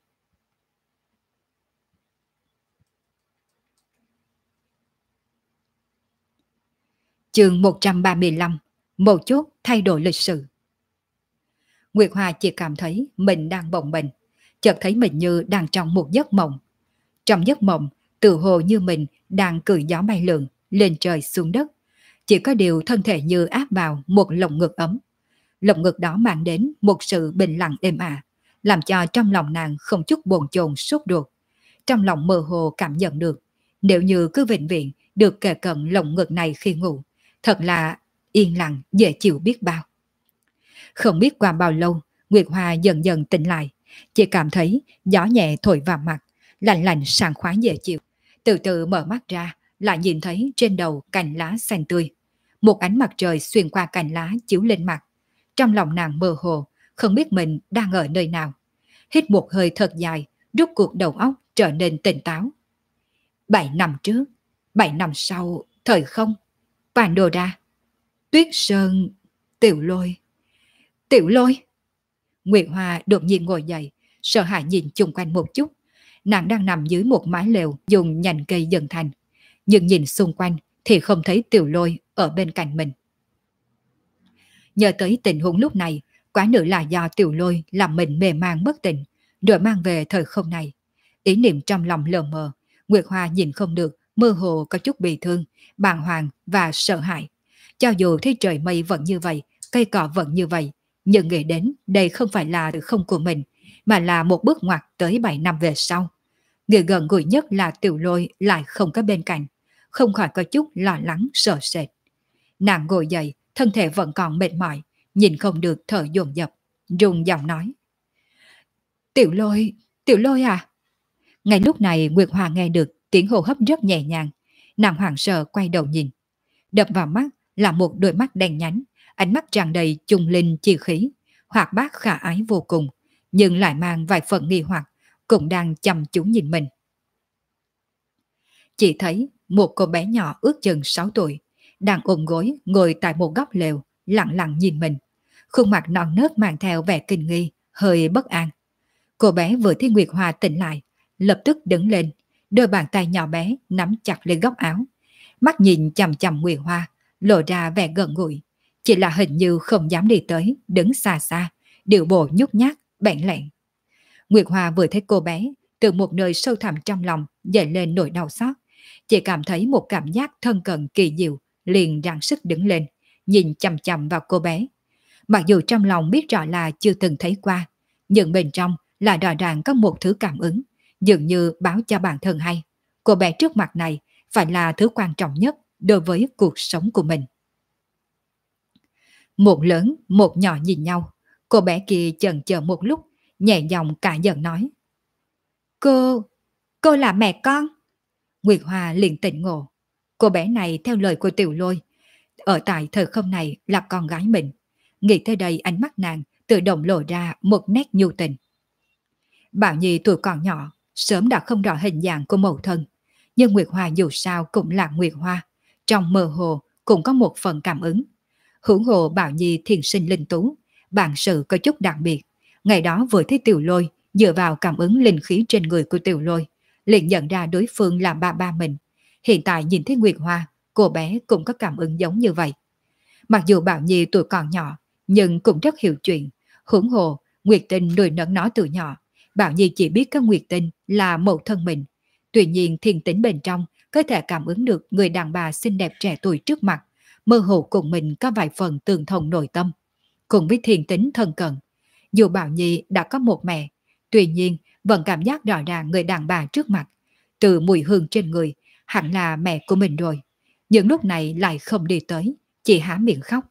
Chương 135, một chút thay đổi lịch sử. Nguyệt Hoa chỉ cảm thấy mình đang bồng bềnh, chợt thấy mình như đang trong một giấc mộng. Trong giấc mộng, tự hồ như mình đang cưỡi gió bay lượn lên trời xuống đất, chỉ có điều thân thể như áp vào một lồng ngực ấm. Lồng ngực đó mang đến một sự bình lặng êm ả, làm cho trong lòng nàng không chút bồn chồn sốt ruột. Trong lòng mơ hồ cảm nhận được, nếu như cứ vĩnh viễn được kề cận lồng ngực này khi ngủ, thật là yên lặng dễ chịu biết bao. Không biết qua bao lâu, Nguyệt Hoa dần dần tỉnh lại, chỉ cảm thấy gió nhẹ thổi vào mặt, lạnh lạnh sảng khoái dễ chịu. Từ từ mở mắt ra, lại nhìn thấy trên đầu cành lá xanh tươi. Một ánh mặt trời xuyên qua cành lá chiếu lên mặt. Trong lòng nàng mơ hồ, không biết mình đang ở nơi nào. Hít một hơi thật dài, rút cuộc đầu óc trở nên tỉnh táo. 7 năm trước, 7 năm sau, thời không, Pandora, Tuyết Sơn, Tiểu Lôi. Tiểu Lôi! Nguyệt Hoa đột nhiên ngồi dậy, sợ hãi nhìn chung quanh một chút. Nàng đang nằm dưới một mái lều dùng nhành cây dần thành. Nhưng nhìn xung quanh thì không thấy Tiểu Lôi ở bên cạnh mình. Nhớ tới tình huống lúc này, quả nữ là do Tiểu Lôi làm mình mê man bất tỉnh, rồi mang về thời không này. Ý niệm trong lòng lờ mờ, Nguyệt Hoa nhìn không được, mơ hồ có chút bị thương, bàng hoàng và sợ hãi. Cho dù thấy trời mây vẫn như vậy, cây cỏ vẫn như vậy, nhưng nghĩ đến đây không phải là sự không của mình, mà là một bước ngoặt tới 7 năm về sau. Người gần gũi nhất là Tiểu Lôi lại không có bên cạnh, không khỏi có chút lo lắng sợ sệt. Nàng ngồi dậy, thân thể vẫn còn mệt mỏi, nhìn không được thở dồn dập, run giọng nói. Tiểu Lôi à? Ngay lúc này Nguyệt Hoa nghe được tiếng hô hấp rất nhẹ nhàng, nàng hoảng sợ quay đầu nhìn. Đập vào mắt là một đôi mắt đen nhánh, ánh mắt tràn đầy trung linh chi khí, hoạt bát khả ái vô cùng, nhưng lại mang vài phần nghi hoặc, cũng đang chăm chú nhìn mình. Chỉ thấy một cô bé nhỏ ước chừng 6 tuổi, đang ôm gối ngồi tại một góc lều, lặng lặng nhìn mình. Khuôn mặt non nớt mang theo vẻ kinh nghi, hơi bất an. Cô bé vừa thấy Nguyệt Hoa tỉnh lại, lập tức đứng lên, đôi bàn tay nhỏ bé nắm chặt lên góc áo. Mắt nhìn chằm chằm Nguyệt Hoa, lộ ra vẻ gần gũi. Chỉ là hình như không dám đi tới, đứng xa xa, điệu bộ nhút nhát, bẽn lẽn. Nguyệt Hoa vừa thấy cô bé, từ một nơi sâu thẳm trong lòng dậy lên nỗi đau xót. Chỉ cảm thấy một cảm giác thân cận kỳ diệu, liền ráng sức đứng lên, nhìn chằm chằm vào cô bé. Mặc dù trong lòng biết rõ là chưa từng thấy qua, nhưng bên trong là rõ ràng có một thứ cảm ứng, dường như báo cho bản thân hay. Cô bé trước mặt này phải là thứ quan trọng nhất đối với cuộc sống của mình. Một lớn, một nhỏ nhìn nhau. Cô bé kia chần chờ một lúc, nhẹ giọng cả giận nói. Cô là mẹ con. Nguyệt Hoa liền tỉnh ngộ. Cô bé này theo lời của Tiểu Lôi, ở tại thời không này là con gái mình. Nghĩ tới đây ánh mắt nàng tự động lộ ra một nét nhu tình. Bảo Nhi tuổi còn nhỏ, sớm đã không rõ hình dạng của mẫu thân. Nhưng Nguyệt Hoa dù sao cũng là Nguyệt Hoa. Trong mơ hồ cũng có một phần cảm ứng. Hưởng hồ Bảo Nhi thiền sinh linh tú, bản sự có chút đặc biệt. Ngày đó vừa thấy Tiểu Lôi, dựa vào cảm ứng linh khí trên người của Tiểu Lôi, liền nhận ra đối phương là ba mình. Hiện tại nhìn thấy Nguyệt Hoa, cô bé cũng có cảm ứng giống như vậy. Mặc dù Bảo Nhi tuổi còn nhỏ, nhưng cũng rất hiểu chuyện. Hưởng hồ, Nguyệt Tinh nuôi nấng nó từ nhỏ. Bảo Nhi chỉ biết có Nguyệt Tinh là mẫu thân mình. Tuy nhiên thiên tính bên trong có thể cảm ứng được người đàn bà xinh đẹp trẻ tuổi trước mặt, mơ hồ cùng mình có vài phần tương thông nội tâm. Cùng với thiên tính thân cận, dù Bảo Nhi đã có một mẹ, tuy nhiên vẫn cảm giác rõ ràng người đàn bà trước mặt, từ mùi hương trên người, hẳn là mẹ của mình rồi. Nhưng lúc này lại không đi tới, chỉ há miệng khóc.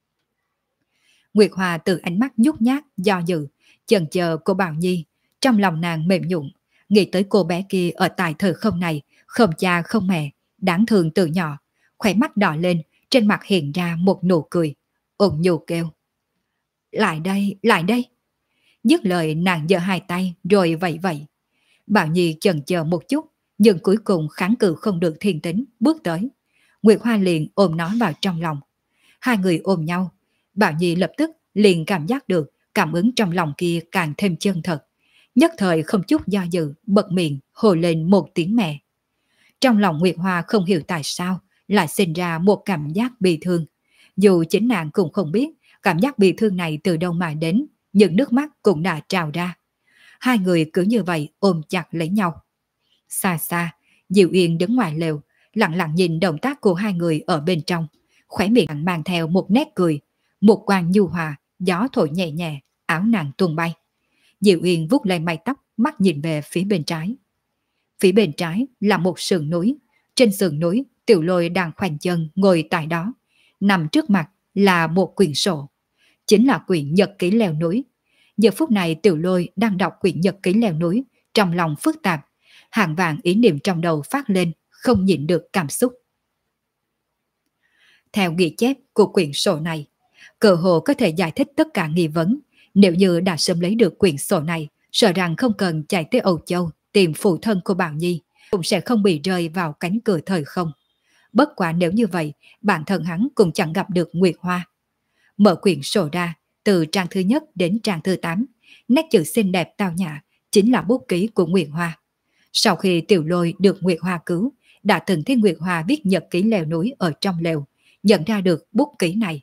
Nguyệt Hoa từ ánh mắt nhút nhát, do dự, chần chờ cô Bảo Nhi, trong lòng nàng mềm nhũn, nghĩ tới cô bé kia ở tại thời không này, không cha không mẹ, đáng thương từ nhỏ, khóe mắt đỏ lên, trên mặt hiện ra một nụ cười, ôn nhu kêu. Lại đây, lại đây. Dứt lời nàng giơ hai tay rồi vậy vậy. Bảo Nhi chần chờ một chút, nhưng cuối cùng kháng cự không được thiên tính, bước tới. Nguyệt Hoa liền ôm nó vào trong lòng. Hai người ôm nhau, Bảo Nhi lập tức liền cảm giác được cảm ứng trong lòng kia càng thêm chân thật. Nhất thời không chút do dự, bật miệng hồ lên một tiếng mẹ. Trong lòng Nguyệt Hoa không hiểu tại sao lại sinh ra một cảm giác bi thương. Dù chính nàng cũng không biết cảm giác bị thương này từ đâu mà đến, nhưng nước mắt cũng đã trào ra. Hai người cứ như vậy ôm chặt lấy nhau. Xa xa, Diệu Yên đứng ngoài lều, lặng lặng nhìn động tác của hai người ở bên trong, khóe miệng mang theo một nét cười, một quang nhu hòa, gió thổi nhẹ nhẹ, áo nàng tung bay. Diệu Yên vuốt lên mái tóc, mắt nhìn về phía bên trái. Phía bên trái là một sườn núi, trên sườn núi Tiểu Lôi đang khoanh chân ngồi tại đó, nằm trước mặt là một quyển sổ, chính là quyển nhật ký leo núi. Giờ phút này Tiểu Lôi đang đọc quyển nhật ký leo núi, trong lòng phức tạp, Hàng vạn ý niệm trong đầu phát lên, không nhịn được cảm xúc. Theo ghi chép của quyển sổ này, cơ hồ có thể giải thích tất cả nghi vấn. Nếu như đã sớm lấy được quyển sổ này, sợ rằng không cần chạy tới Âu Châu tìm phụ thân của Bảo Nhi, cũng sẽ không bị rơi vào cánh cửa thời không. Bất quả nếu như vậy, bản thân hắn cũng chẳng gặp được Nguyệt Hoa. Mở quyển sổ ra, từ trang thứ nhất đến trang thứ 8, nét chữ xinh đẹp tao nhã chính là bút ký của Nguyệt Hoa. Sau khi Tiểu Lôi được Nguyệt Hoa cứu, đã từng thấy Nguyệt Hoa viết nhật ký leo núi ở trong lều, nhận ra được bút ký này.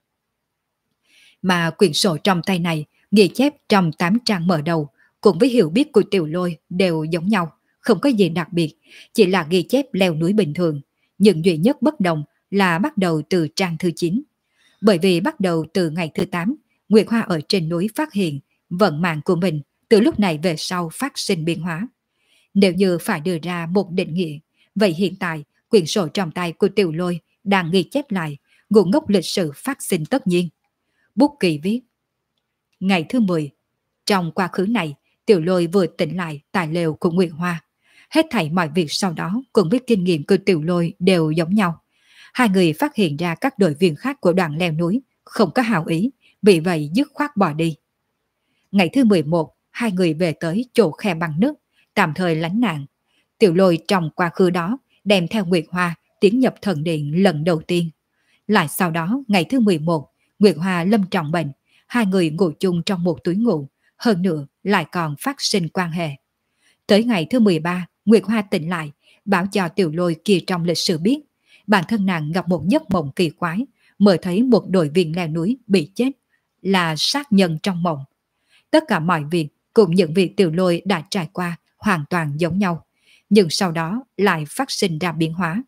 Mà quyển sổ trong tay này, ghi chép trong 8 trang mở đầu, cùng với hiểu biết của Tiểu Lôi đều giống nhau, không có gì đặc biệt, chỉ là ghi chép leo núi bình thường. Nhưng duy nhất bất đồng là bắt đầu từ trang thứ 9. Bởi vì bắt đầu từ ngày thứ 8, Nguyệt Hoa ở trên núi phát hiện vận mạng của mình từ lúc này về sau phát sinh biến hóa. Nếu như phải đưa ra một định nghĩa, vậy hiện tại quyển sổ trong tay của Tiểu Lôi đang ghi chép lại nguồn gốc lịch sử phát sinh tất nhiên. Bút ký viết: ngày thứ 10, trong quá khứ này, Tiểu Lôi vừa tỉnh lại tại lều của Nguyệt Hoa. Hết thảy mọi việc sau đó cùng với kinh nghiệm của Tiểu Lôi đều giống nhau. Hai người phát hiện ra các đội viên khác của đoàn leo núi không có hảo ý, vì vậy dứt khoát bỏ đi. Ngày thứ 11, hai người về tới chỗ khe băng nước, tạm thời lánh nạn. Tiểu Lôi trong quá khứ đó đem theo Nguyệt Hoa tiến nhập thần điện lần đầu tiên. Lại sau đó, ngày thứ 11, Nguyệt Hoa lâm trọng bệnh, hai người ngủ chung trong một túi ngủ, hơn nữa lại còn phát sinh quan hệ. Tới ngày thứ 13, Nguyệt Hoa tỉnh lại, báo cho Tiểu Lôi kia trong lịch sử biết, bản thân nàng gặp một giấc mộng kỳ quái, mơ thấy một đội viên leo núi bị chết, là sát nhân trong mộng. Tất cả mọi việc cùng những việc Tiểu Lôi đã trải qua hoàn toàn giống nhau, nhưng sau đó lại phát sinh ra biến hóa.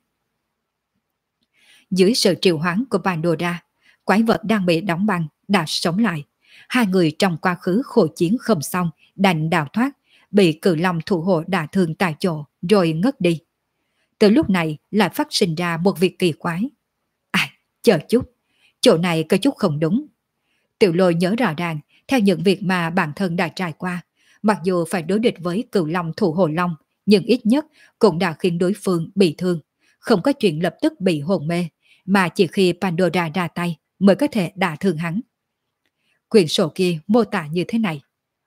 Dưới sự triệu hoán của Pandora, quái vật đang bị đóng băng đã sống lại. Hai người trong quá khứ khổ chiến không xong đành đào thoát, bị cự long thủ hộ đả thương tại chỗ rồi ngất đi. Từ lúc này lại phát sinh ra một việc kỳ quái. Chờ chút, chỗ này có chút không đúng. Tiểu Lôi nhớ rõ ràng, theo những việc mà bản thân đã trải qua, mặc dù phải đối địch với cự long thủ hộ long, nhưng ít nhất cũng đã khiến đối phương bị thương, không có chuyện lập tức bị hôn mê, mà chỉ khi Pandora ra tay mới có thể đả thương hắn. Quyển sổ kia mô tả như thế này: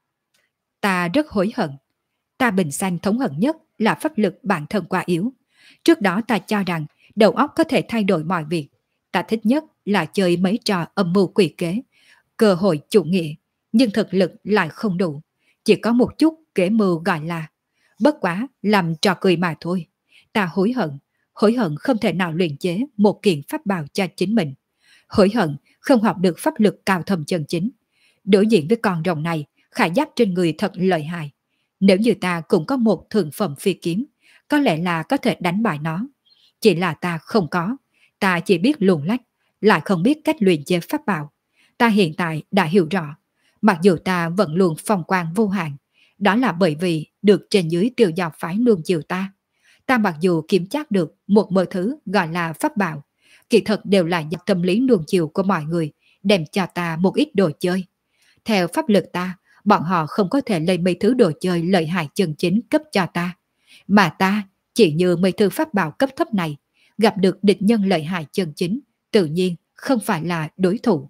ta rất hối hận. Ta bình sanh thống hận nhất là pháp lực bản thân quá yếu. Trước đó ta cho rằng đầu óc có thể thay đổi mọi việc. Ta thích nhất là chơi mấy trò âm mưu quỷ kế, cơ hội chủ nghĩa, nhưng thực lực lại không đủ. Chỉ có một chút kế mưu gọi là bất quá làm trò cười mà thôi. Ta hối hận không thể nào luyện chế một kiện pháp bảo cho chính mình. Hối hận không học được pháp lực cao thâm chân chính. Đối diện với con rồng này, khải giáp trên người thật lợi hại. Nếu như ta cũng có một thượng phẩm phi kiếm, có lẽ là có thể đánh bại nó. Chỉ là ta không có. Ta chỉ biết luồn lách, lại không biết cách luyện chế pháp bảo. Ta hiện tại đã hiểu rõ. Mặc dù ta vẫn luôn phong quang vô hạn, đó là bởi vì được trên dưới Tiêu Giao phái nuông chiều ta. Ta mặc dù kiểm chắc được một mớ thứ gọi là pháp bảo, kỳ thật đều là do tâm lý nuông chiều của mọi người đem cho ta một ít đồ chơi. Theo pháp lực ta, bọn họ không có thể lấy mấy thứ đồ chơi lợi hại chân chính cấp cho ta. Mà ta, chỉ như mấy thứ pháp bảo cấp thấp này, gặp được địch nhân lợi hại chân chính, tự nhiên không phải là đối thủ.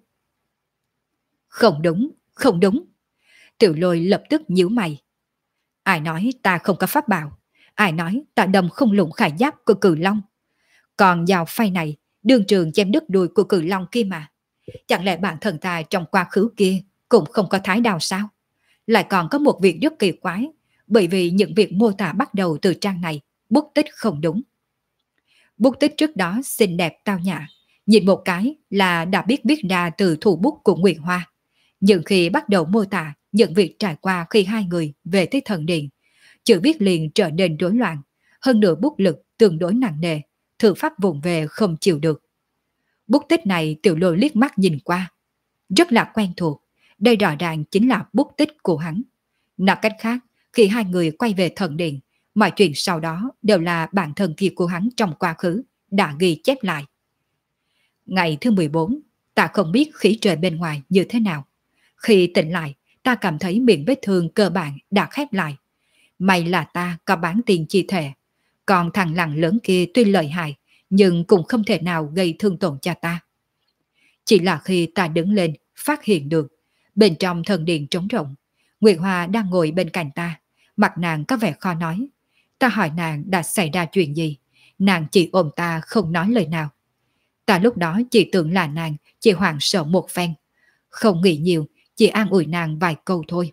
Không đúng, không đúng. Tiểu Lôi lập tức nhíu mày. Ai nói ta không có pháp bảo? Ai nói ta đâm không lụng khải giáp của cự long? Còn dao phay này, đương trường chém đứt đuôi của cự long kia mà. Chẳng lẽ bản thân ta trong quá khứ kia cũng không có thái đao sao? Lại còn có một việc rất kỳ quái, bởi vì những việc mô tả bắt đầu từ trang này, bút tích không đúng. Bút tích trước đó xinh đẹp tao nhã, nhìn một cái là đã biết viết ra từ thủ bút của Nguyệt Hoa. Nhưng khi bắt đầu mô tả những việc trải qua khi hai người về tới thần điện, chữ viết liền trở nên rối loạn, hơn nữa bút lực tương đối nặng nề, thư pháp vụng về không chịu được. Bút tích này Tiểu Lôi liếc mắt nhìn qua, rất là quen thuộc, đây rõ ràng chính là bút tích của hắn. Nói cách khác, khi hai người quay về thần điện, mọi chuyện sau đó đều là bản thân kia của hắn trong quá khứ đã ghi chép lại. Ngày thứ 14, ta không biết khí trời bên ngoài như thế nào. Khi tỉnh lại, ta cảm thấy miệng vết thương cơ bản đã khép lại. May là ta có bán tiền chi thể. Còn thằng lằn lớn kia tuy lợi hại, nhưng cũng không thể nào gây thương tổn cho ta. Chỉ là khi ta đứng lên, phát hiện được, bên trong thần điện trống rỗng, Nguyệt Hoa đang ngồi bên cạnh ta, mặt nàng có vẻ khó nói. Ta hỏi nàng đã xảy ra chuyện gì, nàng chỉ ôm ta không nói lời nào. Ta lúc đó chỉ tưởng là nàng chỉ hoảng sợ một phen, không nghĩ nhiều, chỉ an ủi nàng vài câu thôi.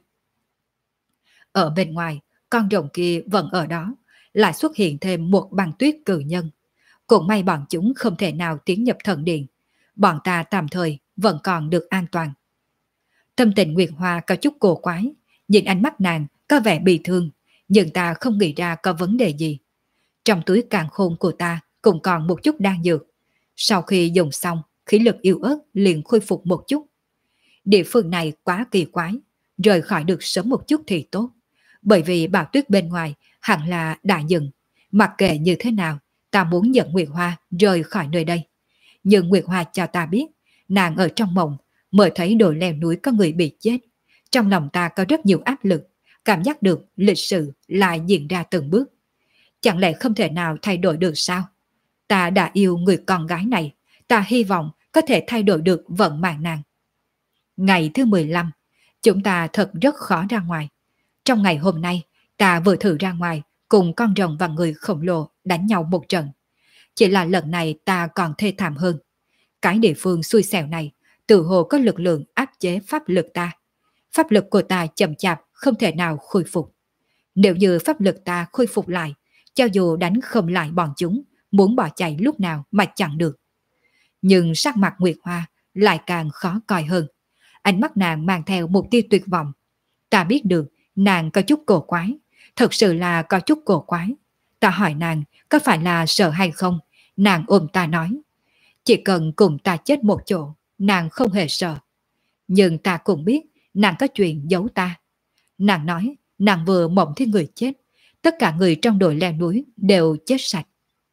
Ở bên ngoài, con rồng kia vẫn ở đó, lại xuất hiện thêm một băng tuyết cự nhân. Cũng may bọn chúng không thể nào tiến nhập thần điện, bọn ta tạm thời vẫn còn được an toàn. Tâm tình Nguyệt Hoa có chút cổ quái, nhìn ánh mắt nàng có vẻ bị thương, nhưng ta không nghĩ ra có vấn đề gì. Trong túi càn khôn của ta cũng còn một chút đan dược. Sau khi dùng xong, khí lực yếu ớt liền khôi phục một chút. Địa phương này quá kỳ quái, rời khỏi được sớm một chút thì tốt. Bởi vì bão tuyết bên ngoài hẳn là đã dừng. Mặc kệ như thế nào, ta muốn dẫn Nguyệt Hoa rời khỏi nơi đây. Nhưng Nguyệt Hoa cho ta biết, nàng ở trong mộng mới thấy đồi leo núi có người bị chết. Trong lòng ta có rất nhiều áp lực, cảm giác được lịch sử lại diễn ra từng bước. Chẳng lẽ không thể nào thay đổi được sao? Ta đã yêu người con gái này, ta hy vọng có thể thay đổi được vận mạng nàng. Ngày thứ 15, chúng ta thật rất khó ra ngoài. Trong ngày hôm nay, ta vừa thử ra ngoài cùng con rồng và người khổng lồ đánh nhau một trận. Chỉ là lần này ta còn thê thảm hơn. Cái địa phương xui xẻo này tự hồ có lực lượng áp chế pháp lực ta. Pháp lực của ta chậm chạp không thể nào khôi phục. Nếu như pháp lực ta khôi phục lại, cho dù đánh không lại bọn chúng, muốn bỏ chạy lúc nào mà chẳng được. Nhưng sắc mặt Nguyệt Hoa lại càng khó coi hơn. Ánh mắt nàng mang theo một tia tuyệt vọng. Ta biết được nàng có chút cổ quái, thật sự là có chút cổ quái. Ta hỏi nàng có phải là sợ hay không, nàng ôm ta nói. Chỉ cần cùng ta chết một chỗ, nàng không hề sợ. Nhưng ta cũng biết nàng có chuyện giấu ta. Nàng nói nàng vừa mộng thấy người chết, tất cả người trong đồi leo núi đều chết sạch.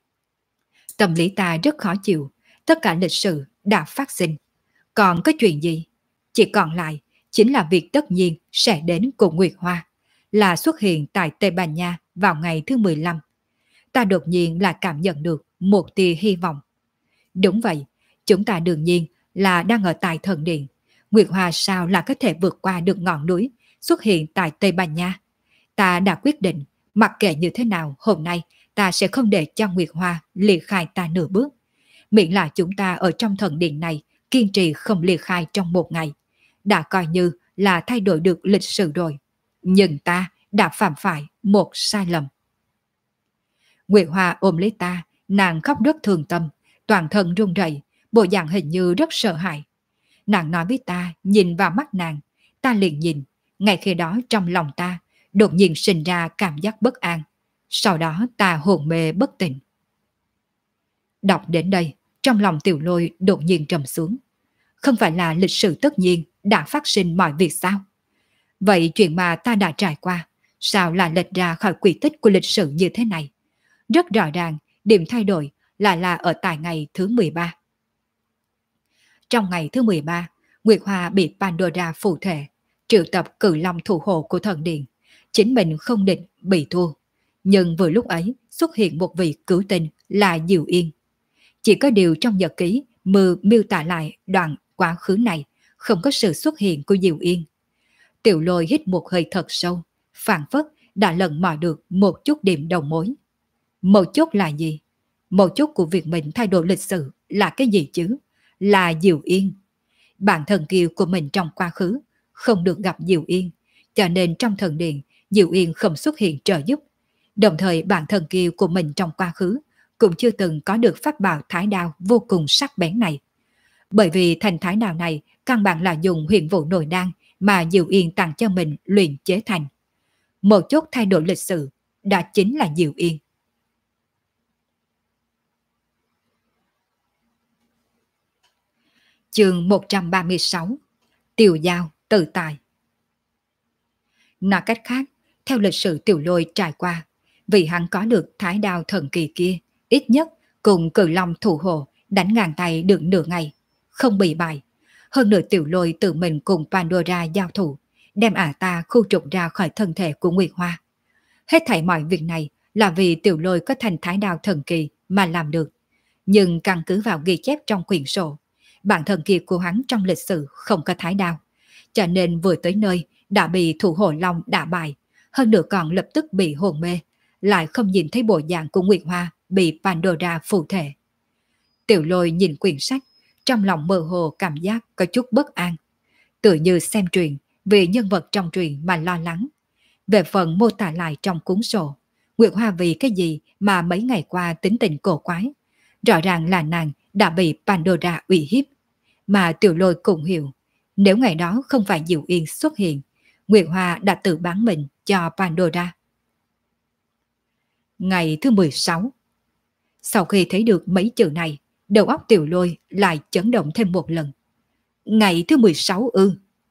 Tâm lý ta rất khó chịu, tất cả lịch sử đã phát sinh. Còn có chuyện gì? Chỉ còn lại chính là việc tất nhiên sẽ đến cùng Nguyệt Hoa, là xuất hiện tại Tây Ban Nha vào ngày thứ 15. Ta đột nhiên là cảm nhận được một tia hy vọng. Đúng vậy, chúng ta đương nhiên là đang ở tại thần điện. Nguyệt Hoa sao là có thể vượt qua được ngọn núi, xuất hiện tại Tây Ban Nha? Ta đã quyết định, mặc kệ như thế nào hôm nay, ta sẽ không để cho Nguyệt Hoa ly khai ta nửa bước. Miễn là chúng ta ở trong thần điện này kiên trì không ly khai trong một ngày, đã coi như là thay đổi được lịch sử rồi. Nhưng ta đã phạm phải một sai lầm. Nguyệt Hoa ôm lấy ta, nàng khóc rất thương tâm, toàn thân run rẩy, bộ dạng hình như rất sợ hãi. Nàng nói với ta, nhìn vào mắt nàng, ta liền nhìn, ngay khi đó trong lòng ta đột nhiên sinh ra cảm giác bất an. Sau đó ta hồn mê bất tỉnh. Đọc đến đây, trong lòng Tiểu Lôi đột nhiên trầm xuống. Không phải là lịch sử tất nhiên đã phát sinh mọi việc sao? Vậy chuyện mà ta đã trải qua, sao lại lệch ra khỏi quy tích của lịch sử như thế này? Rất rõ ràng, điểm thay đổi là ở tại ngày thứ 13. Trong ngày thứ 13, Nguyệt Hoa bị Pandora phù thể, triệu tập cử long thủ hộ của thần điện. Chính mình không định bị thua. Nhưng vừa lúc ấy xuất hiện một vị cứu tinh là Diệu Yên. Chỉ có điều trong nhật ký miêu tả lại đoạn quá khứ này, không có sự xuất hiện của Diệu Yên. Tiểu Lôi hít một hơi thật sâu, phảng phất đã lần mò được một chút điểm đầu mối. Một chút là gì? Một chút của việc mình thay đổi lịch sử là cái gì chứ? Là Diệu Yên. Bản thân kiều của mình trong quá khứ không được gặp Diệu Yên, cho nên trong thần điện Diệu Yên không xuất hiện trợ giúp. Đồng thời bản thân kiều của mình trong quá khứ cũng chưa từng có được pháp bảo thái đao vô cùng sắc bén này. Bởi vì thành thái đao này căn bản là dùng huyền vũ nội đan mà Diệu Yên tặng cho mình luyện chế thành. Một chút thay đổi lịch sử đã chính là Diệu Yên. Chương 136. Tiểu Giao tự tài. Nói cách khác, theo lịch sử Tiểu Lôi trải qua, vì hắn có được thái đao thần kỳ kia, ít nhất cùng cử long thủ hộ đánh ngang tay được nửa ngày, không bị bại. Hơn nữa Tiểu Lôi tự mình cùng Pandora giao thủ, đem ả ta khu trục ra khỏi thân thể của Nguyệt Hoa. Hết thảy mọi việc này là vì Tiểu Lôi có thành thái đao thần kỳ mà làm được. Nhưng căn cứ vào ghi chép trong quyển sổ, bản thân kia của hắn trong lịch sử không có thái đao. Cho nên vừa tới nơi đã bị Thủ Hộ Long đả bại, hơn nữa còn lập tức bị hồn mê, lại không nhìn thấy bộ dạng của Nguyệt Hoa bị Pandora phụ thể. Tiểu Lôi nhìn quyển sách, trong lòng mơ hồ cảm giác có chút bất an. Tự như xem truyện, vì nhân vật trong truyện mà lo lắng. Về phần mô tả lại trong cuốn sổ, Nguyệt Hoa vì cái gì mà mấy ngày qua tính tình cổ quái. Rõ ràng là nàng đã bị Pandora uy hiếp. Mà Tiểu Lôi cũng hiểu, nếu ngày đó không phải Diệu Yên xuất hiện, Nguyệt Hoa đã tự bán mình cho Pandora. Ngày thứ 16. Sau khi thấy được mấy chữ này, đầu óc Tiểu Lôi lại chấn động thêm một lần. Ngày thứ 16 ư?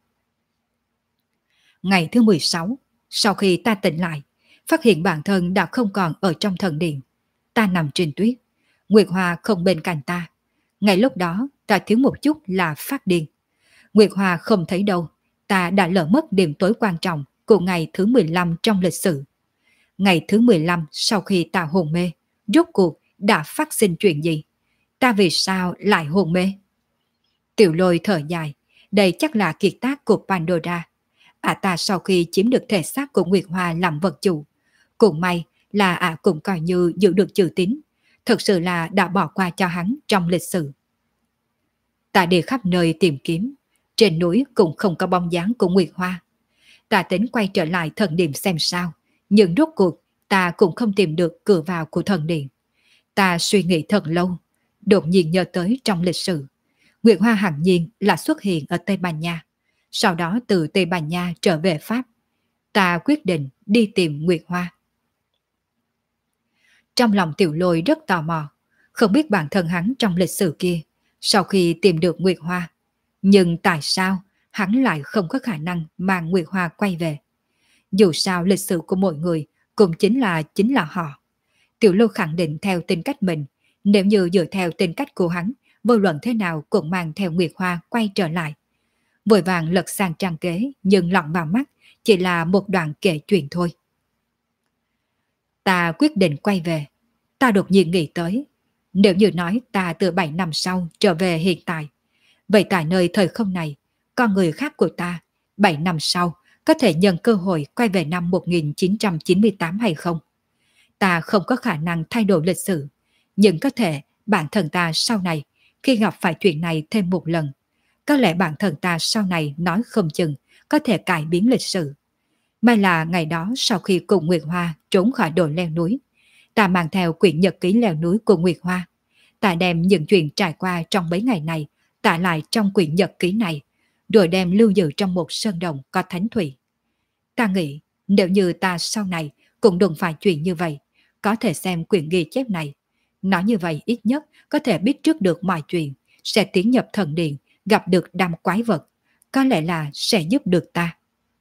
Ngày thứ 16, sau khi ta tỉnh lại, phát hiện bản thân đã không còn ở trong thần điện. Ta nằm trên tuyết, Nguyệt Hoa không bên cạnh ta. Ngay lúc đó, ta thiếu một chút là phát điên. Nguyệt Hoa không thấy đâu, ta đã lỡ mất đêm tối quan trọng của ngày thứ 15 trong lịch sử. Ngày thứ 15 sau khi ta hôn mê, rốt cuộc đã phát sinh chuyện gì? Ta vì sao lại hôn mê? Tiểu Lôi thở dài, đây chắc là kiệt tác của Pandora. Ta sau khi chiếm được thể xác của Nguyệt Hoa làm vật chủ, cũng may là cũng coi như giữ được chữ tín, thật sự là đã bỏ qua cho hắn trong lịch sử. Ta đi khắp nơi tìm kiếm, trên núi cũng không có bóng dáng của Nguyệt Hoa. Ta tính quay trở lại thần điện xem sao, nhưng rốt cuộc ta cũng không tìm được cửa vào của thần điện. Ta suy nghĩ thật lâu, đột nhiên nhớ tới trong lịch sử, Nguyệt Hoa hẳn nhiên là xuất hiện ở Tây Ban Nha, sau đó từ Tây Ban Nha trở về Pháp. Ta quyết định đi tìm Nguyệt Hoa. Trong lòng Tiểu Lôi rất tò mò, không biết bản thân hắn trong lịch sử kia, sau khi tìm được Nguyệt Hoa, nhưng tại sao hắn lại không có khả năng mang Nguyệt Hoa quay về? Dù sao lịch sử của mỗi người cũng chính là họ. Tiểu Lôi khẳng định theo tính cách mình, nếu như dựa theo tính cách của hắn, vô luận thế nào cũng mang theo Nguyệt Hoa quay trở lại. Vội vàng lật sang trang kế, nhưng lọt vào mắt chỉ là một đoạn kể chuyện thôi. Ta quyết định quay về. Ta đột nhiên nghĩ tới, nếu như nói ta từ 7 năm sau trở về hiện tại, vậy tại nơi thời không này, con người khác của ta 7 năm sau có thể nhân cơ hội quay về năm 1998 hay không? Ta không có khả năng thay đổi lịch sử, nhưng có thể bản thân ta sau này khi gặp phải chuyện này thêm một lần, có lẽ bản thân ta sau này nói không chừng có thể cải biến lịch sử. May là ngày đó sau khi cùng Nguyệt Hoa trốn khỏi đồi leo núi, ta mang theo quyển nhật ký leo núi của Nguyệt Hoa. Ta đem những chuyện trải qua trong mấy ngày này tả lại trong quyển nhật ký này, rồi đem lưu giữ trong một sơn động có thánh thủy. Ta nghĩ nếu như ta sau này cũng đụng phải chuyện như vậy, có thể xem quyển ghi chép này. Nói như vậy ít nhất có thể biết trước được mọi chuyện, sẽ tiến nhập thần điện, gặp được đám quái vật, có lẽ là sẽ giúp được ta.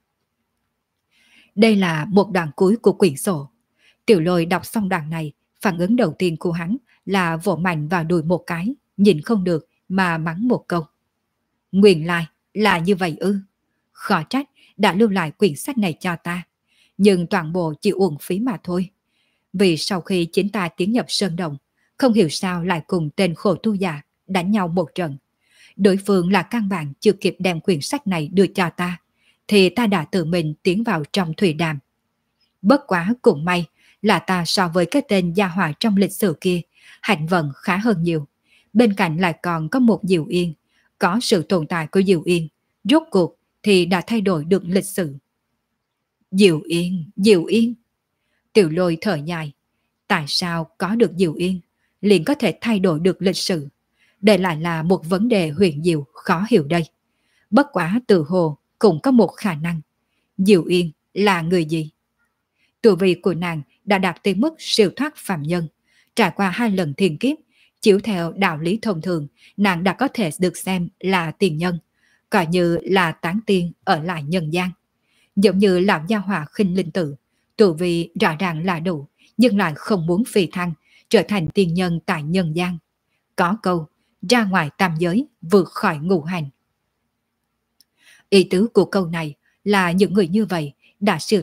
Đây là một đoạn cuối của quyển sổ. Tiểu Lôi đọc xong đoạn này, phản ứng đầu tiên của hắn là vỗ mạnh vào đùi một cái, nhìn không được mà mắng một câu. Nguyên lai là như vậy ư? Khó trách đã lưu lại quyển sách này cho ta, nhưng toàn bộ chỉ uổng phí mà thôi. Vì sau khi chính ta tiến nhập sơn động, không hiểu sao lại cùng tên khổ tu già đánh nhau một trận. Đối phương là căn bản chưa kịp đem quyển sách này đưa cho ta, thì ta đã tự mình tiến vào trong thủy đàm. Bất quá cũng may là ta so với cái tên gia hỏa trong lịch sử kia, hạnh vận khá hơn nhiều. Bên cạnh lại còn có một Diệu Yên. Có sự tồn tại của Diệu Yên, rốt cuộc thì đã thay đổi được lịch sử. Diệu Yên, Diệu Yên. Tiểu Lôi thở dài. Tại sao có được Diệu Yên, liền có thể thay đổi được lịch sử? Đây lại là một vấn đề huyền diệu khó hiểu đây. Bất quá tự hồ cũng có một khả năng. Diệu Yên là người gì? Tu vi của nàng đã đạt tới mức siêu thoát phàm nhân. Trải qua 2 lần thiên kiếp, chiếu theo đạo lý thông thường, nàng đã có thể được xem là tiền nhân, coi như là tán tiên ở lại nhân gian. Giống như lão gia hỏa Khinh Linh Tử, tu vi rõ ràng là đủ, nhưng lại không muốn phi thăng, trở thành tiên nhân tại nhân gian. Có câu, ra ngoài tam giới, vượt khỏi ngũ hành. Ý tứ của câu này là những người như vậy đã siêu thoát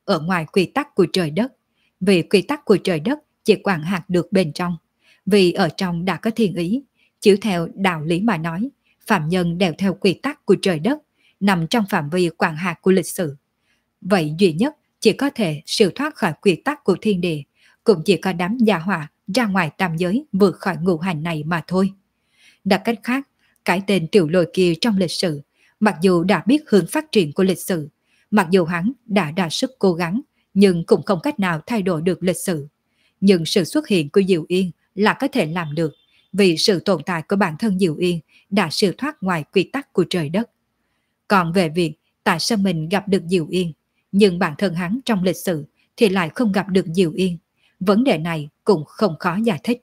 ở ngoài quy tắc của trời đất. Vì quy tắc của trời đất chỉ quản hạt được bên trong. Vì ở trong đã có thiên ý, chiếu theo đạo lý mà nói, phạm nhân đều theo quy tắc của trời đất, nằm trong phạm vi quản hạt của lịch sử. Vậy duy nhất chỉ có thể siêu thoát khỏi quy tắc của thiên địa, cũng chỉ có đám gia hỏa ra ngoài tam giới vượt khỏi ngũ hành này mà thôi. Đặt cách khác, cái tên Tiểu Lôi kia trong lịch sử, mặc dù đã biết hướng phát triển của lịch sử, mặc dù hắn đã đa sức cố gắng, nhưng cũng không cách nào thay đổi được lịch sử. Nhưng sự xuất hiện của Diệu Yên là có thể làm được, vì sự tồn tại của bản thân Diệu Yên đã siêu thoát ngoài quy tắc của trời đất. Còn về việc tại sao mình gặp được Diệu Yên, nhưng bản thân hắn trong lịch sử thì lại không gặp được Diệu Yên, vấn đề này cũng không khó giải thích.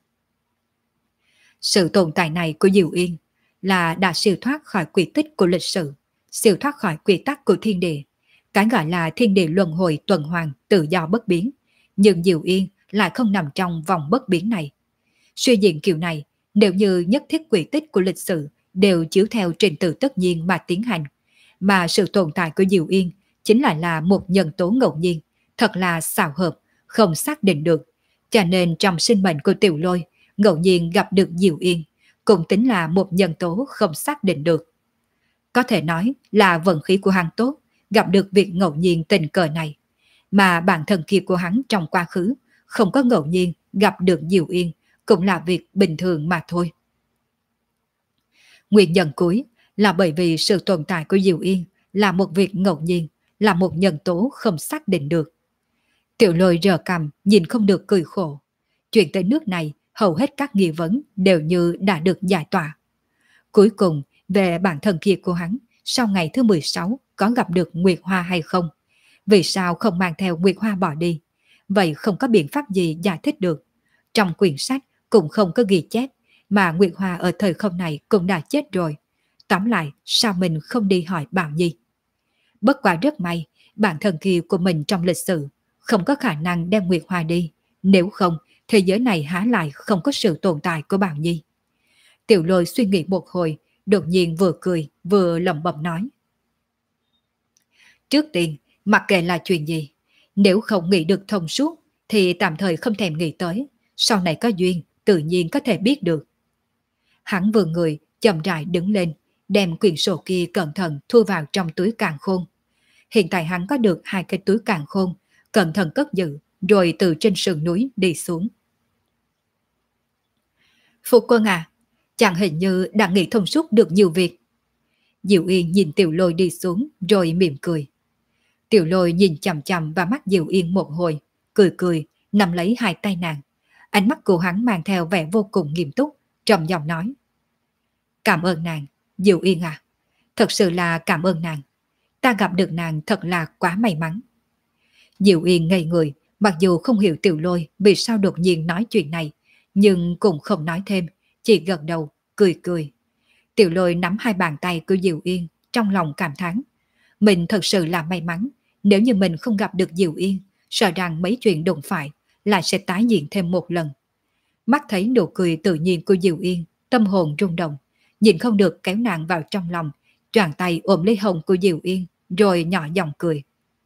Sự tồn tại này của Diệu Yên là đã siêu thoát khỏi quy tích của lịch sử, siêu thoát khỏi quy tắc của thiên địa. Cái gọi là thiên địa luân hồi tuần hoàn tự do bất biến, nhưng Diệu Yên lại không nằm trong vòng bất biến này. Suy diễn kiểu này, nếu như nhất thiết quy tích của lịch sử đều chiếu theo trình tự tất nhiên mà tiến hành, mà sự tồn tại của Diệu Yên chính là một nhân tố ngẫu nhiên, thật là xảo hợp, không xác định được. Cho nên trong sinh mệnh của Tiểu Lôi, ngẫu nhiên gặp được Diệu Yên, cũng tính là một nhân tố không xác định được. Có thể nói là vận khí của hắn tốt, gặp được việc ngẫu nhiên tình cờ này, mà bản thân kia của hắn trong quá khứ không có ngẫu nhiên gặp được Diệu Yên, cũng là việc bình thường mà thôi. Nguyên nhân cuối là bởi vì sự tồn tại của Diệu Yên là một việc ngẫu nhiên, là một nhân tố không xác định được. Tiểu Lôi rờ cằm nhìn không được cười khổ. Chuyện tới nước này, hầu hết các nghi vấn đều như đã được giải tỏa. Cuối cùng, về bản thân kia của hắn, sau ngày thứ 16 có gặp được Nguyệt Hoa hay không? Vì sao không mang theo Nguyệt Hoa bỏ đi? Vậy không có biện pháp gì giải thích được. Trong quyển sách cũng không có ghi chép, mà Nguyệt Hoa ở thời không này cũng đã chết rồi. Tóm lại, sao mình không đi hỏi Bảo Nhi? Bất quá rất may, bản thân kia của mình trong lịch sử không có khả năng đem Nguyệt Hoa đi. Nếu không, thế giới này há lại không có sự tồn tại của Bảo Nhi. Tiểu Lôi suy nghĩ một hồi, đột nhiên vừa cười vừa lẩm bẩm nói. Trước tiên, mặc kệ là chuyện gì, nếu không nghĩ được thông suốt thì tạm thời không thèm nghĩ tới, sau này có duyên tự nhiên có thể biết được. Hắn vừa người chậm rãi đứng lên, đem quyển sổ kia cẩn thận thu vào trong túi càn khôn. Hiện tại hắn có được 2 cái túi càn khôn, cẩn thận cất giữ, rồi từ trên sườn núi đi xuống. Phu quân à, chàng hình như đã nghĩ thông suốt được nhiều việc. Diệu Yên nhìn Tiểu Lôi đi xuống rồi mỉm cười. Tiểu Lôi nhìn chằm chằm vào mắt Diệu Yên một hồi, cười cười, nắm lấy 2 tay nàng. Ánh mắt của hắn mang theo vẻ vô cùng nghiêm túc, trầm giọng nói. Cảm ơn nàng, Diệu Yên à. Thật sự là cảm ơn nàng. Ta gặp được nàng thật là quá may mắn. Diệu Yên ngây người, mặc dù không hiểu Tiểu Lôi vì sao đột nhiên nói chuyện này, nhưng cũng không nói thêm, chỉ gật đầu, cười cười. Tiểu Lôi nắm 2 bàn tay của Diệu Yên, trong lòng cảm thán. Mình thật sự là may mắn, nếu như mình không gặp được Diệu Yên, sợ rằng mấy chuyện đụng phải lại sẽ tái diễn thêm một lần. Mắt thấy nụ cười tự nhiên của Diệu Yên, tâm hồn rung động, nhìn không được kéo nàng vào trong lòng, choàng tay ôm lấy hông của Diệu Yên, rồi nhỏ giọng cười.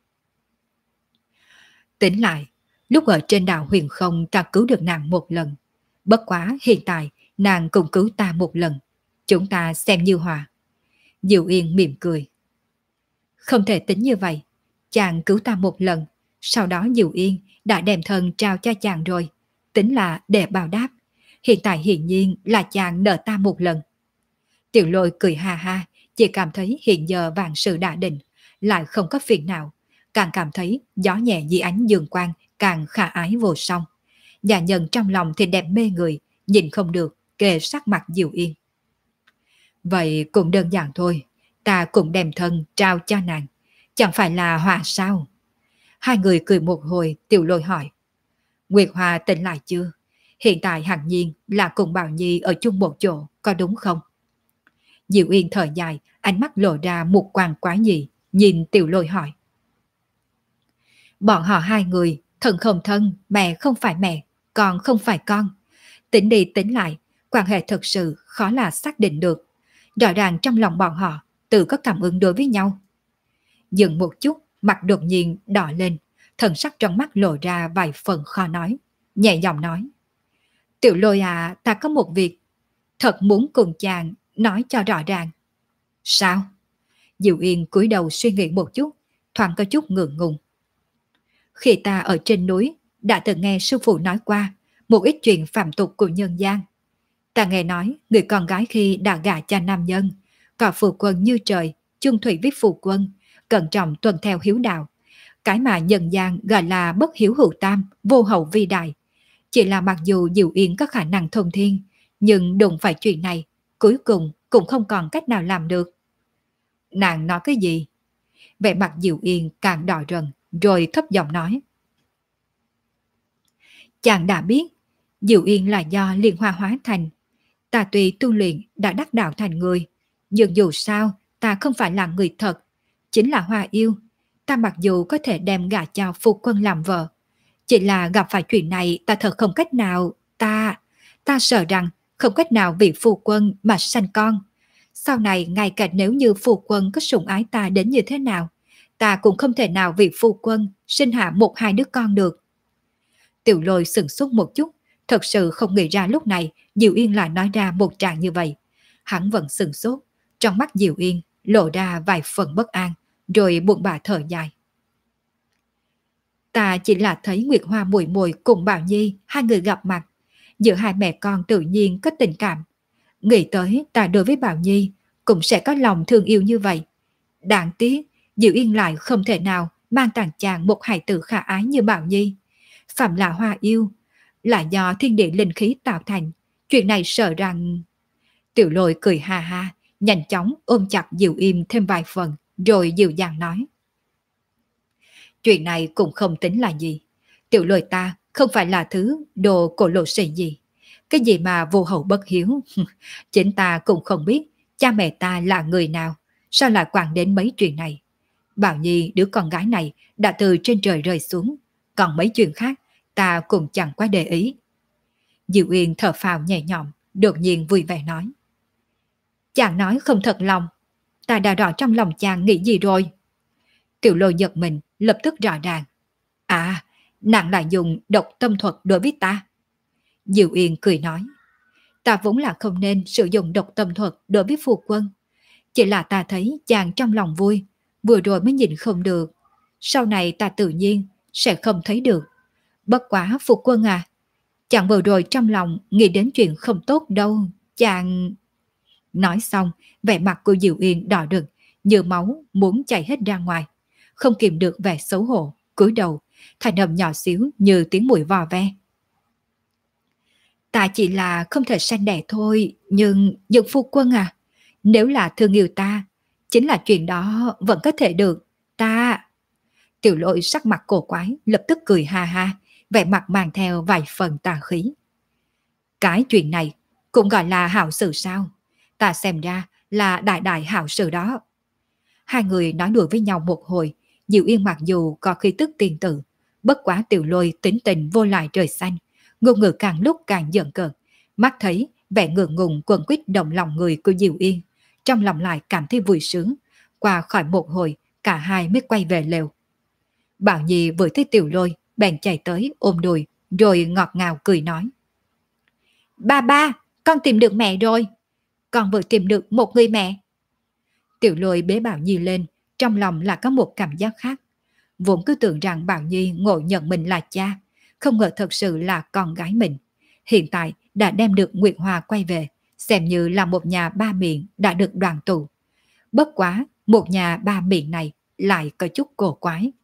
Tính lại, lúc ở trên đảo Huyền Không ta cứu được nàng một lần. Bất quá hiện tại nàng cũng cứu ta một lần. Chúng ta xem như hòa. Diệu Yên mỉm cười. Không thể tính như vậy. Chàng cứu ta một lần, sau đó Diệu Yên đã đem thân trao cho chàng rồi. Tính là để báo đáp. Hiện tại hiển nhiên là chàng nợ ta một lần. Tiểu Lôi cười ha ha, chỉ cảm thấy hiện giờ vạn sự đã định, lại không có phiền nào. Càng cảm thấy gió nhẹ dưới ánh dương quang càng khả ái vô song. Nhà nhân trong lòng thì đẹp mê người, nhìn không được, kề sát mặt Diệu Yên. Vậy cũng đơn giản thôi, ta cũng đem thân trao cho nàng, chẳng phải là hòa sao? Hai người cười một hồi, Tiểu Lôi hỏi. Nguyệt Hoa tỉnh lại chưa? Hiện tại hẳn nhiên là cùng Bảo Nhi ở chung một chỗ, có đúng không? Diệu Yên thở dài, ánh mắt lộ ra một quang quá nhị, nhìn Tiểu Lôi hỏi. Bọn họ 2 người, thân không thân, mẹ không phải mẹ, con không phải con. Tính đi tính lại, quan hệ thật sự khó là xác định được. Rõ ràng trong lòng bọn họ tự có cảm ứng đối với nhau. Dừng một chút, mặt đột nhiên đỏ lên, thần sắc trong mắt lộ ra vài phần khó nói, nhẹ giọng nói. Tiểu Lôi à, ta có một việc, thật muốn cùng chàng nói cho rõ ràng. Sao? Diệu Yên cúi đầu suy nghĩ một chút, thoáng có chút ngượng ngùng. Khi ta ở trên núi, đã từng nghe sư phụ nói qua một ít chuyện phạm tục của nhân gian. Ta nghe nói người con gái khi đã gả cho nam nhân, có phụ quân như trời, chung thủy với phụ quân, cẩn trọng tuân theo hiếu đạo. Cái mà nhân gian gọi là bất hiếu hữu tam, vô hậu vi đại. Chỉ là mặc dù Diệu Yên có khả năng thông thiên, nhưng đụng phải chuyện này, cuối cùng cũng không còn cách nào làm được. Nàng nói cái gì? Vẻ mặt Diệu Yên càng đỏ rần, rồi thấp giọng nói. Chàng đã biết, Diệu Yên là do liên hoa hóa thành. Ta tuy tu luyện đã đắc đạo thành người, nhưng dù sao ta không phải là người thật, chính là hoa yêu. Ta mặc dù có thể đem gả cho phu quân làm vợ, chỉ là gặp phải chuyện này ta thật không cách nào, ta sợ rằng không cách nào vì phu quân mà sanh con. Sau này ngay cả nếu như phu quân có sủng ái ta đến như thế nào, ta cũng không thể nào vì phu quân sinh hạ một hai đứa con được. Tiểu Lôi sửng sốt một chút, thật sự không nghĩ ra lúc này Diệu Yên lại nói ra một tràng như vậy. Hắn vẫn sửng sốt, trong mắt Diệu Yên lộ ra vài phần bất an, rồi buồn bã thở dài. Ta chỉ là thấy Nguyệt Hoa muội muội cùng Bảo Nhi hai người gặp mặt, giữa hai mẹ con tự nhiên có tình cảm. Nghĩ tới ta đối với Bảo Nhi cũng sẽ có lòng thương yêu như vậy. Đáng tiếc Diệu Yên lại không thể nào mang tặng chàng một hài tử khả ái như Bảo Nhi. Phạm là hoa yêu, là do thiên địa linh khí tạo thành. Chuyện này sợ rằng... Tiểu Lôi cười ha ha, nhanh chóng ôm chặt Diệu Yên thêm vài phần, rồi dịu dàng nói. Chuyện này cũng không tính là gì. Tiểu Lôi ta không phải là thứ đồ cổ lộ xì gì. Cái gì mà vô hậu bất hiếu. Chính ta cũng không biết cha mẹ ta là người nào, sao lại quản đến mấy chuyện này. Bảo Nhi đứa con gái này đã từ trên trời rơi xuống, còn mấy chuyện khác ta cũng chẳng quá để ý. Diệu Yên thở phào nhẹ nhõm, đột nhiên vui vẻ nói. Chàng nói không thật lòng, ta đã rõ trong lòng chàng nghĩ gì rồi. Tiểu Lôi giật mình, lập tức rõ ràng. À, nàng lại dùng độc tâm thuật đối với ta. Diệu Yên cười nói. Ta vốn là không nên sử dụng độc tâm thuật đối với phu quân. Chỉ là ta thấy chàng trong lòng vui, vừa rồi mới nhìn không được. Sau này ta tự nhiên sẽ không thấy được. Bất quá phu quân à, chàng vừa rồi trong lòng nghĩ đến chuyện không tốt đâu, chàng... Nói xong, vẻ mặt của Diệu Yên đỏ rực, như máu muốn chảy hết ra ngoài. Không kìm được vẻ xấu hổ, cúi đầu, thành âm nhỏ xíu như tiếng muỗi vò ve. Ta chỉ là không thể sanh đẻ thôi, nhưng phu quân à, nếu là thương yêu ta, chính là chuyện đó vẫn có thể được, ta... Tiểu Lôi sắc mặt cổ quái, lập tức cười ha ha, vẻ mặt mang theo vài phần tà khí. Cái chuyện này cũng gọi là hảo sự sao? Ta xem ra là đại đại hảo sự đó. Hai người nói đùa với nhau một hồi, Diệu Yên mặc dù có khí tức tiền tử, bất quá Tiểu Lôi tính tình vô lại trời xanh, ngôn ngữ càng lúc càng giận cợt, mắt thấy vẻ ngượng ngùng quần quýt động lòng người của Diệu Yên, trong lòng lại cảm thấy vui sướng. Qua khỏi một hồi, cả hai mới quay về lều. Bảo Nhi vừa thấy Tiểu Lôi, bèn chạy tới ôm đùi, rồi ngọt ngào cười nói. Ba, con tìm được mẹ rồi. Con vừa tìm được một người mẹ. Tiểu Lôi bế Bảo Nhi lên, trong lòng là có một cảm giác khác. Vốn cứ tưởng rằng Bảo Nhi ngộ nhận mình là cha, không ngờ thật sự là con gái mình. Hiện tại đã đem được Nguyệt Hoa quay về, xem như là một nhà ba miệng đã được đoàn tụ. Bất quá, một nhà ba miệng này lại có chút cổ quái.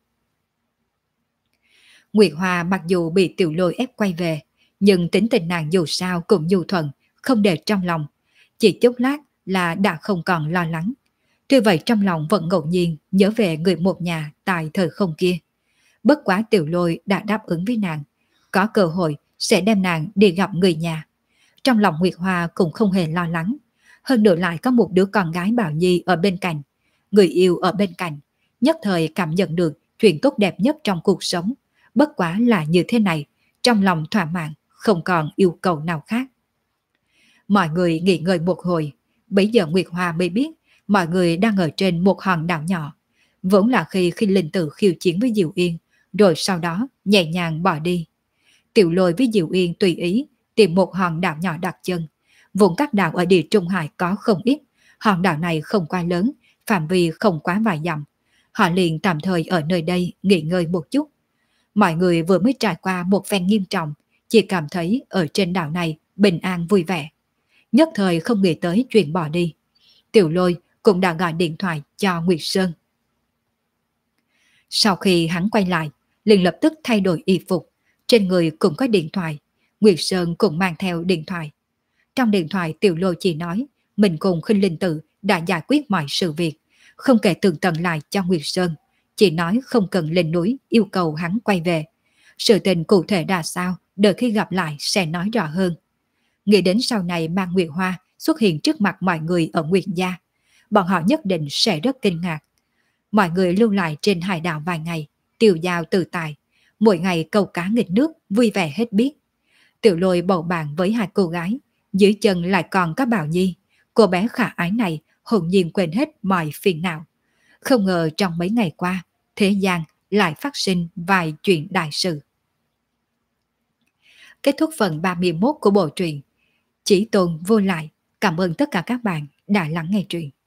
Nguyệt Hoa mặc dù bị Tiểu Lôi ép quay về, nhưng tính tình nàng dù sao cũng nhu thuận, không để trong lòng. Chỉ chốc lát là đã không còn lo lắng. Tuy vậy trong lòng vẫn ngẫu nhiên nhớ về người một nhà tại thời không kia. Bất quá Tiểu Lôi đã đáp ứng với nàng, có cơ hội sẽ đem nàng đi gặp người nhà. Trong lòng Nguyệt Hoa cũng không hề lo lắng. Hơn nữa lại có một đứa con gái Bảo Nhi ở bên cạnh, người yêu ở bên cạnh, nhất thời cảm nhận được chuyện tốt đẹp nhất trong cuộc sống. Bất quá là như thế này, trong lòng thỏa mãn, không còn yêu cầu nào khác. Mọi người nghỉ ngơi một hồi, bấy giờ Nguyệt Hoa mới biết mọi người đang ở trên một hòn đảo nhỏ. Vốn là khi Khinh Linh Tự khiêu chiến với Diệu Yên, rồi sau đó nhẹ nhàng bỏ đi. Tiểu Lôi với Diệu Yên tùy ý tìm một hòn đảo nhỏ đặt chân. Vùng các đảo ở địa Trung Hải có không ít, hòn đảo này không quá lớn, phạm vi không quá vài dặm. Họ liền tạm thời ở nơi đây nghỉ ngơi một chút. Mọi người vừa mới trải qua một phen nghiêm trọng, chỉ cảm thấy ở trên đảo này bình an vui vẻ. Nhất thời không nghĩ tới chuyện bỏ đi. Tiểu Lôi cũng đã gọi điện thoại cho Nguyệt Sơn. Sau khi hắn quay lại, liền lập tức thay đổi y phục, trên người cũng có điện thoại. Nguyệt Sơn cũng mang theo điện thoại. Trong điện thoại Tiểu Lôi chỉ nói mình cùng Khinh Linh Tự đã giải quyết mọi sự việc, không kể tường tận lại cho Nguyệt Sơn, chỉ nói không cần lên núi yêu cầu hắn quay về. Sự tình cụ thể ra sao, đợi khi gặp lại sẽ nói rõ hơn. Nghĩ đến sau này mang Nguyệt Hoa xuất hiện trước mặt mọi người ở Nguyệt Gia, bọn họ nhất định sẽ rất kinh ngạc. Mọi người lưu lại trên hải đảo vài ngày, tiêu dao tự tại, mỗi ngày câu cá nghịch nước, vui vẻ hết biết. Tiểu Lôi bầu bạn với hai cô gái, dưới chân lại còn có Bảo Nhi. Cô bé khả ái này hồn nhiên quên hết mọi phiền não. Không ngờ trong mấy ngày qua, thế gian lại phát sinh vài chuyện đại sự. Kết thúc phần 31 của bộ truyện Chỉ Tôn Vô Lại. Cảm ơn tất cả các bạn đã lắng nghe truyện.